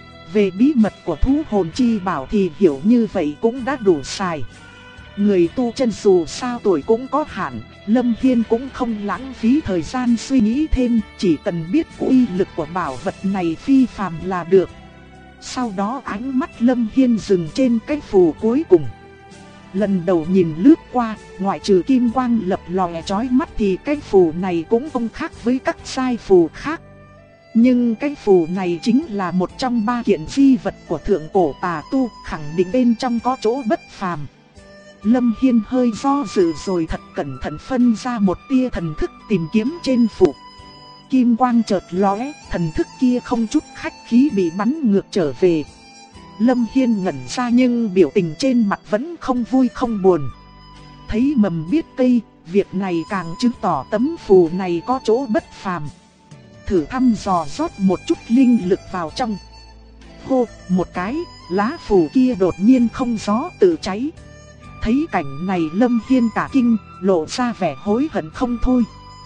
Speaker 1: Về bí mật của thú hồn chi bảo thì hiểu như vậy cũng đã đủ xài. Người tu chân dù sao tuổi cũng có hạn, Lâm Hiên cũng không lãng phí thời gian suy nghĩ thêm, chỉ cần biết uy lực của bảo vật này phi phàm là được. Sau đó ánh mắt Lâm Hiên dừng trên cái phù cuối cùng. Lần đầu nhìn lướt qua, ngoại trừ kim quang lập lòe chói mắt thì cái phù này cũng không khác với các sai phù khác. Nhưng cái phù này chính là một trong 3 kiện di vật của thượng cổ tà tu, khẳng định bên trong có chỗ bất phàm. Lâm Hiên hơi do dự rồi thật cẩn thận phân ra một tia thần thức tìm kiếm trên phù. Kim quang chợt lóe, thần thức kia không chút khách khí bị bắn ngược trở về. Lâm Hiên ngẩn ra nhưng biểu tình trên mặt vẫn không vui không buồn. Thấy mầm biết cây, việc này càng chứng tỏ tấm phù này có chỗ bất phàm. Thử thăm dò rót một chút linh lực vào trong. Hô, một cái, lá phù kia đột nhiên không gió tự cháy. Thấy cảnh này Lâm Hiên cả kinh, lộ ra vẻ hối hận không thôi.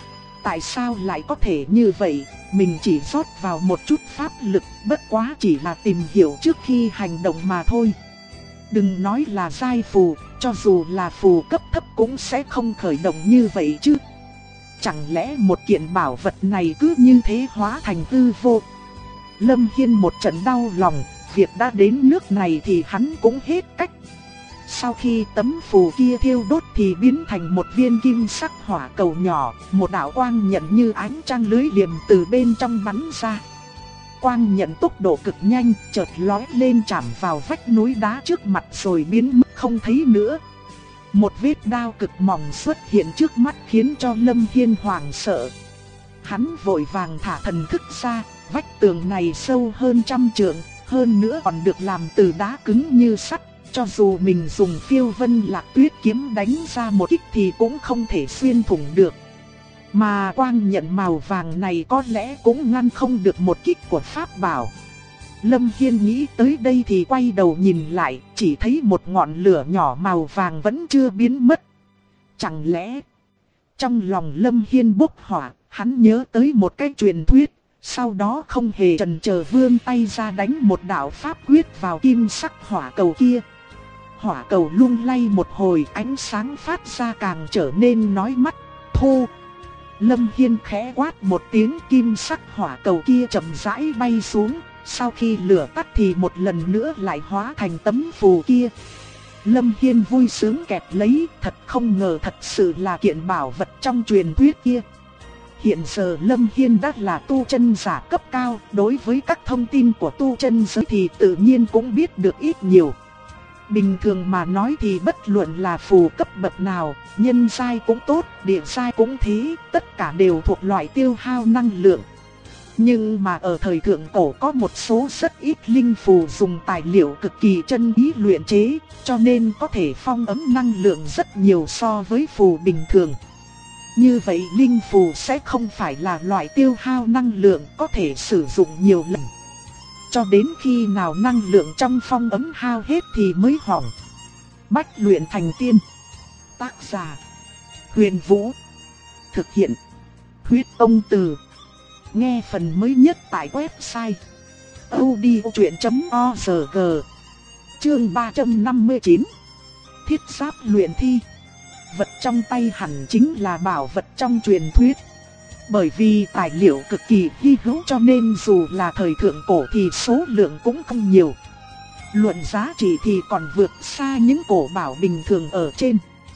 Speaker 1: Tại sao lại có thể như vậy? Mình chỉ rót vào một chút pháp lực, bất quá chỉ là tìm hiểu trước khi hành động mà thôi. Đừng nói là giai phù, cho dù là phù cấp thấp cũng sẽ không khởi động như vậy chứ. Chẳng lẽ một kiện bảo vật này cứ như thế hóa thành hư vô? Lâm Hiên một trận đau lòng, việc đã đến nước này thì hắn cũng hết cách. Sau khi tấm phù kia thiêu đốt thì biến thành một viên kim sắc hỏa cầu nhỏ, một đạo quang nhận như ánh trăng lưới liềm từ bên trong bắn ra. Quang nhận tốc độ cực nhanh, chợt lói lên chạm vào vách núi đá trước mặt rồi biến mất không thấy nữa. Một vết đao cực mỏng xuất hiện trước mắt khiến cho Lâm Hiên hoảng sợ. Hắn vội vàng thả thần thức ra, vách tường này sâu hơn 100 trượng, hơn nữa còn được làm từ đá cứng như sắt. Cho dù mình dùng Phiêu Vân Lạc Tuyết kiếm đánh ra một kích thì cũng không thể xuyên thủng được. Mà quang nhận màu vàng này có lẽ cũng ngăn không được một kích của pháp bảo. Lâm Hiên nghĩ tới đây thì quay đầu nhìn lại, chỉ thấy một ngọn lửa nhỏ màu vàng vẫn chưa biến mất. Chẳng lẽ... Trong lòng Lâm Hiên bốc hỏa, hắn nhớ tới một cái truyền thuyết. Sau đó không hề chần chờ vươn tay ra đánh một đạo pháp quyết vào kim sắc hỏa cầu kia. Hỏa cầu lung lay một hồi, ánh sáng phát ra càng trở nên nói mắt. Thô! Lâm Hiên khẽ quát một tiếng, kim sắc hỏa cầu kia chậm rãi bay xuống. Sau khi lửa tắt thì một lần nữa lại hóa thành tấm phù kia. Lâm Hiên vui sướng kẹp lấy, thật không ngờ thật sự là kiện bảo vật trong truyền thuyết kia. Hiện giờ Lâm Hiên đã là tu chân giả cấp cao, đối với các thông tin của tu chân giới thì tự nhiên cũng biết được ít nhiều. Bình thường mà nói thì bất luận là phù cấp bậc nào, nhân giai cũng tốt, địa giai cũng thế, tất cả đều thuộc loại tiêu hao năng lượng. Nhưng mà ở thời thượng cổ có một số rất ít linh phù dùng tài liệu cực kỳ chân quý luyện chế, cho nên có thể phong ấn năng lượng rất nhiều so với phù bình thường. Như vậy linh phù sẽ không phải là loại tiêu hao năng lượng, có thể sử dụng nhiều lần. Cho đến khi nào năng lượng trong phong ấn hao hết thì mới hỏng. Bách luyện thành tiên. Tác giả: Huyền Vũ. Thực hiện: Huyết Tông Từ. Nghe phần mới nhất tại website audiochuyện.org. Chương 359. Thiết giáp luyện thi. Vật trong tay hẳn chính là bảo vật trong truyền thuyết. Bởi vì tài liệu cực kỳ hy hữu cho nên dù là thời thượng cổ thì số lượng cũng không nhiều. Luận giá trị thì còn vượt xa những cổ bảo bình thường ở trên.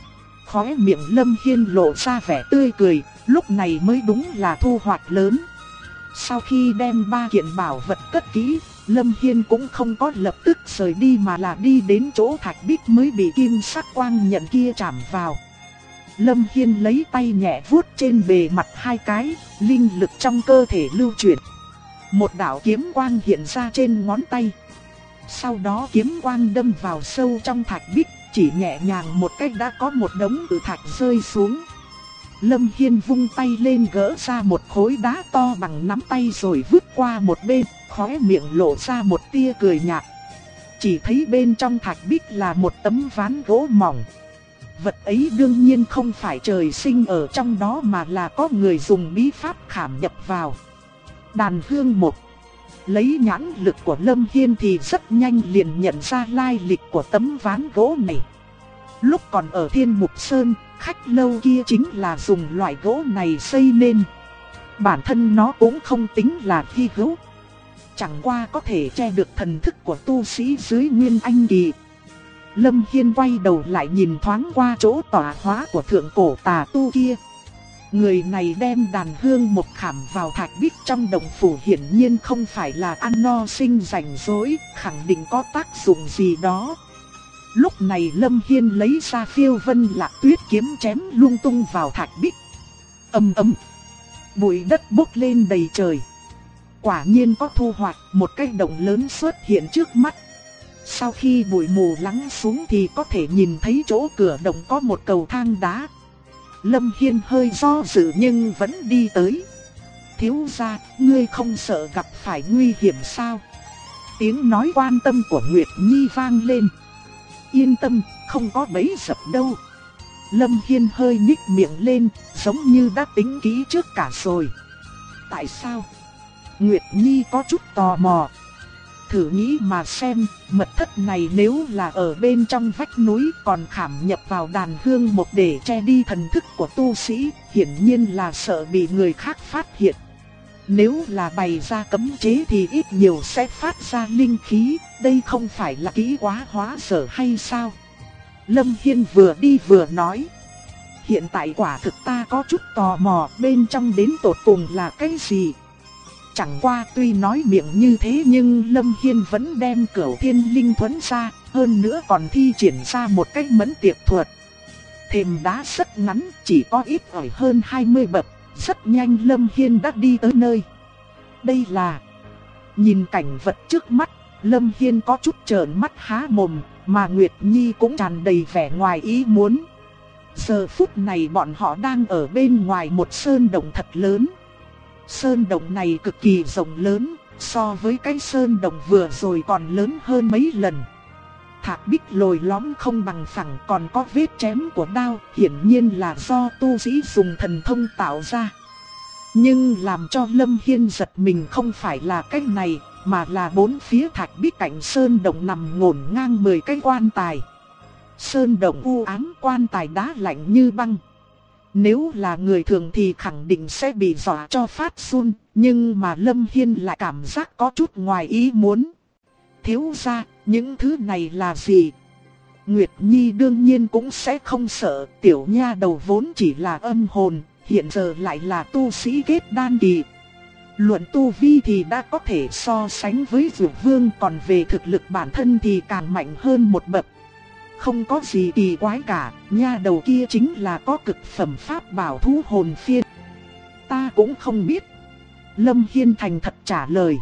Speaker 1: Khóe miệng Lâm Hiên lộ ra vẻ tươi cười, lúc này mới đúng là thu hoạch lớn. Sau khi đem 3 kiện bảo vật cất kỹ, Lâm Hiên cũng không có lập tức rời đi mà là đi đến chỗ thạch bích mới bị kim sắc quang nhận kia chạm vào. Lâm Hiên lấy tay nhẹ vuốt trên bề mặt 2 cái, linh lực trong cơ thể lưu chuyển. Một đạo kiếm quang hiện ra trên ngón tay. Sau đó kiếm quang đâm vào sâu trong thạch bích, chỉ nhẹ nhàng một cách đã có một đống cự thạch rơi xuống. Lâm Hiên vung tay lên gỡ ra một khối đá to bằng nắm tay rồi vứt qua một bên, khóe miệng lộ ra một tia cười nhạt. Chỉ thấy bên trong thạch bích là một tấm ván gỗ mỏng. Vật ấy đương nhiên không phải trời sinh ở trong đó mà là có người dùng bí pháp khảm nhập vào. Đàn hương một. Lấy nhãn lực của Lâm Hiên thì rất nhanh liền nhận ra lai lịch của tấm ván gỗ này. Lúc còn ở Thiên Mục Sơn, khách lâu kia chính là dùng loại gỗ này xây nên. Bản thân nó cũng không tính là hy hữu, chẳng qua có thể che được thần thức của tu sĩ dưới Nguyên Anh kỳ. Lâm Hiên quay đầu lại nhìn thoáng qua chỗ tọa hóa của thượng cổ tà tu kia. Người này đem đàn hương một khảm vào thạch bích trong động phủ hiển nhiên không phải là ăn no sinh rảnh rỗi, khẳng định có tác dụng gì đó. Lúc này Lâm Hiên lấy ra Phiêu Vân Lạc Tuyết kiếm chém lung tung vào thạch bích. Ầm ầm, bụi đất bốc lên đầy trời. Quả nhiên có thu hoạch, một cái động lớn xuất hiện trước mắt. Sau khi bụi mù lắng xuống thì có thể nhìn thấy chỗ cửa động có một cầu thang đá. Lâm Hiên hơi do dự nhưng vẫn đi tới. Thiếu gia, ngươi không sợ gặp phải nguy hiểm sao? Tiếng nói quan tâm của Nguyệt Nhi vang lên. Yên tâm, không có bẫy dập đâu. Lâm Hiên hơi nhích miệng lên, giống như đã tính kỹ trước cả rồi. Tại sao? Nguyệt Nhi có chút tò mò. Thử nghĩ mà xem, mật thất này nếu là ở bên trong vách núi còn khảm nhập vào đàn hương một để che đi thần thức của tu sĩ, hiển nhiên là sợ bị người khác phát hiện. Nếu là bày ra cấm chế thì ít nhiều sẽ phát ra linh khí, đây không phải là kỹ quá hóa sở hay sao? Lâm Hiên vừa đi vừa nói. Hiện tại quả thực ta có chút tò mò bên trong đến tột cùng là cái gì? Chẳng qua tuy nói miệng như thế nhưng Lâm Hiên vẫn đem Cửu Thiên Linh Thuẫn ra, hơn nữa còn thi triển ra một cách mẫn tiệp thuật. Thềm đá rất ngắn, chỉ có ít ỏi hơn 20 bậc, rất nhanh Lâm Hiên đã đi tới nơi. Đây là... Nhìn cảnh vật trước mắt, Lâm Hiên có chút trợn mắt há mồm, mà Nguyệt Nhi cũng tràn đầy vẻ ngoài ý muốn. Giờ phút này bọn họ đang ở bên ngoài một sơn động thật lớn. Sơn động này cực kỳ rộng lớn, so với cái sơn động vừa rồi còn lớn hơn mấy lần. Thạch bích lồi lõm không bằng phẳng, còn có vết chém của đao, hiển nhiên là do tu sĩ dùng thần thông tạo ra. Nhưng làm cho Lâm Hiên giật mình không phải là cái này, mà là bốn phía thạch bích cạnh sơn động nằm ngổn ngang 10 cái quan tài. Sơn động u ám, quan tài đá lạnh như băng. Nếu là người thường thì khẳng định sẽ bị dọa cho phát run, nhưng mà Lâm Hiên lại cảm giác có chút ngoài ý muốn. Thiếu gia, những thứ này là gì? Nguyệt Nhi đương nhiên cũng sẽ không sợ, tiểu nha đầu vốn chỉ là âm hồn, hiện giờ lại là tu sĩ kết đan kỳ. Luận tu vi thì đã có thể so sánh với Dược Vương, còn về thực lực bản thân thì càng mạnh hơn một bậc. Không có gì kỳ quái cả, nha đầu kia chính là có cực phẩm pháp bảo thú hồn phiên. Ta cũng không biết. Lâm Hiên thành thật trả lời.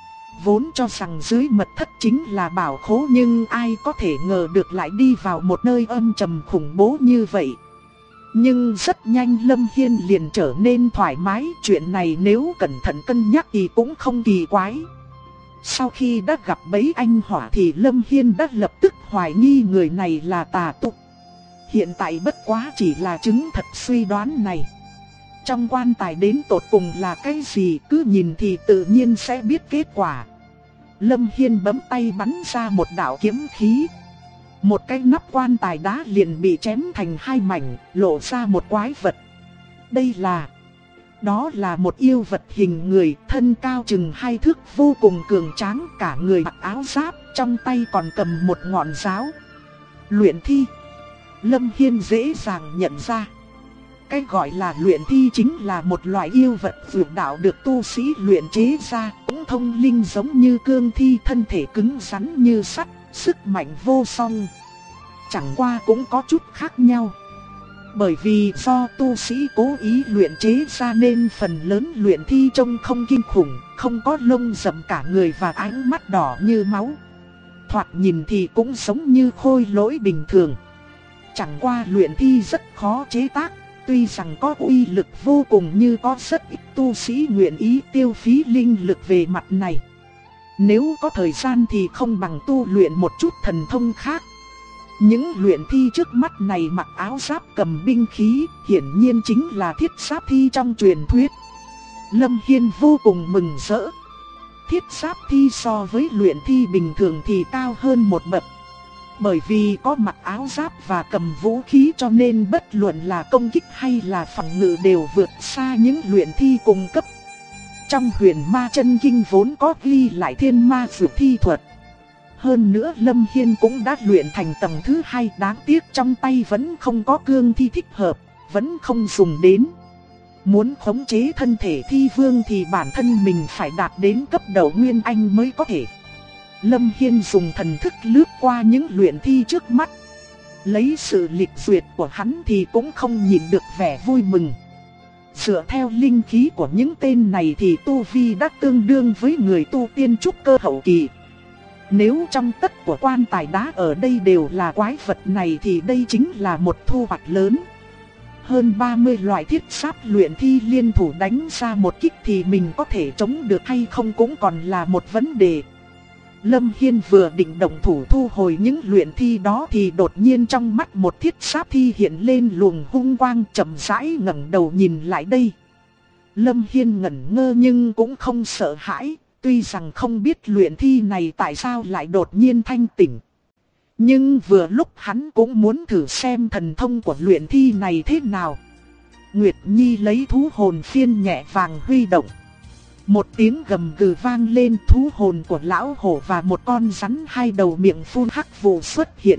Speaker 1: Vốn cho rằng dưới mật thất chính là bảo khố, nhưng ai có thể ngờ được lại đi vào một nơi âm trầm khủng bố như vậy. Nhưng rất nhanh Lâm Hiên liền trở nên thoải mái, chuyện này nếu cẩn thận cân nhắc thì cũng không kỳ quái. Sau khi đã gặp bấy anh hỏa thì Lâm Hiên đã lập tức hoài nghi người này là tà tu. Hiện tại bất quá chỉ là chứng thật suy đoán này. Trong quan tài đến tột cùng là cái gì, cứ nhìn thì tự nhiên sẽ biết kết quả. Lâm Hiên bấm tay bắn ra một đạo kiếm khí. Một cái nắp quan tài đá liền bị chém thành hai mảnh, lộ ra một quái vật. Đó là một yêu vật hình người, thân cao chừng 2 thước, vô cùng cường tráng, cả người mặc áo giáp, trong tay còn cầm một ngọn giáo. Luyện thi. Lâm Hiên dễ dàng nhận ra. Cái gọi là luyện thi chính là một loại yêu vật vượt đạo được tu sĩ luyện chế ra, cũng thông linh giống như cương thi, thân thể cứng rắn như sắt, sức mạnh vô song. Chẳng qua cũng có chút khác nhau. Bởi vì do tu sĩ cố ý luyện chế ra nên phần lớn luyện thi trông không kinh khủng, không có lông rậm cả người và ánh mắt đỏ như máu. Thoạt nhìn thì cũng giống như khôi lỗi bình thường. Chẳng qua luyện thi rất khó chế tác, tuy rằng có uy lực vô cùng nhưng có rất ít tu sĩ nguyện ý tiêu phí linh lực về mặt này. Nếu có thời gian thì không bằng tu luyện một chút thần thông khác. Những luyện thi trước mắt này mặc áo giáp cầm binh khí, hiển nhiên chính là thiết giáp thi trong truyền thuyết. Lâm Hiên vô cùng mừng rỡ. Thiết giáp thi so với luyện thi bình thường thì cao hơn một bậc. Bởi vì có mặc áo giáp và cầm vũ khí cho nên bất luận là công kích hay là phòng ngự đều vượt xa những luyện thi cùng cấp. Trong Huyền Ma Chân Kinh vốn có ghi lại thiên ma dược thi thuật. Hơn nữa Lâm Hiên cũng đã luyện thành tầng thứ 2, đáng tiếc trong tay vẫn không có cương thi thích hợp, vẫn không dùng đến. Muốn khống chế thân thể thi vương thì bản thân mình phải đạt đến cấp độ Nguyên Anh mới có thể. Lâm Hiên dùng thần thức lướt qua những luyện thi trước mắt. Lấy sự lịch duyệt của hắn thì cũng không nhìn được vẻ vui mừng. Dựa theo linh khí của những tên này thì tu vi đã tương đương với người tu tiên trúc cơ hậu kỳ. Nếu trong tất của quan tài đá ở đây đều là quái vật này thì đây chính là một thu hoạch lớn. Hơn 30 loại thiết giáp luyện thi liên thủ đánh ra một kích thì mình có thể chống được hay không cũng còn là một vấn đề. Lâm Hiên vừa định động thủ thu hồi những luyện thi đó thì đột nhiên trong mắt một thiết giáp thi hiện lên luồng hung quang, chậm rãi ngẩng đầu nhìn lại đây. Lâm Hiên ngẩn ngơ nhưng cũng không sợ hãi, tuy rằng không biết luyện thi này tại sao lại đột nhiên thanh tỉnh. Nhưng vừa lúc hắn cũng muốn thử xem thần thông của luyện thi này thế nào. Nguyệt Nhi lấy thú hồn phiên nhẹ vàng huy động. Một tiếng gầm gừ vang lên, thú hồn của lão hổ và một con rắn hai đầu miệng phun hắc vụ xuất hiện.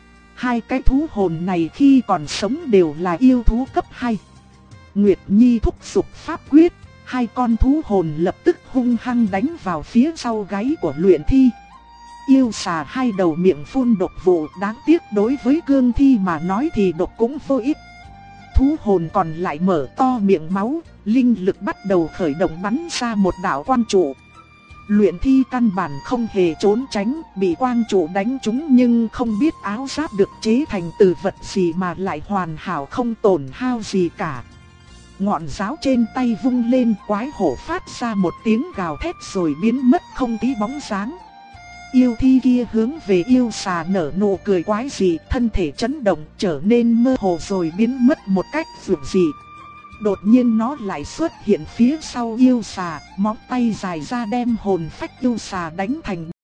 Speaker 1: Hai cái thú hồn này khi còn sống đều là yêu thú cấp 2. Nguyệt Nhi thúc giục pháp quyết, hai con thú hồn lập tức hung hăng đánh vào phía sau gáy của luyện thi. Yêu xà hai đầu miệng phun độc vụ, đáng tiếc đối với cương thi mà nói thì độc cũng vô ích. Thú hồn còn lại mở to miệng máu, linh lực bắt đầu khởi động bắn ra một đạo quang trụ. Luyện thi căn bản không hề trốn tránh, bị quang trụ đánh trúng nhưng không biết áo giáp được chế thành từ vật gì mà lại hoàn hảo không tổn hao gì cả. Ngọn giáo trên tay vung lên, quái hổ phát ra một tiếng gào thét rồi biến mất không tí bóng dáng. Yêu thi kia hướng về yêu xà nở nụ cười quái dị, thân thể chấn động trở nên mơ hồ rồi biến mất một cách dường dị. Đột nhiên nó lại xuất hiện phía sau yêu xà, móng tay dài ra đem hồn phách yêu xà đánh thành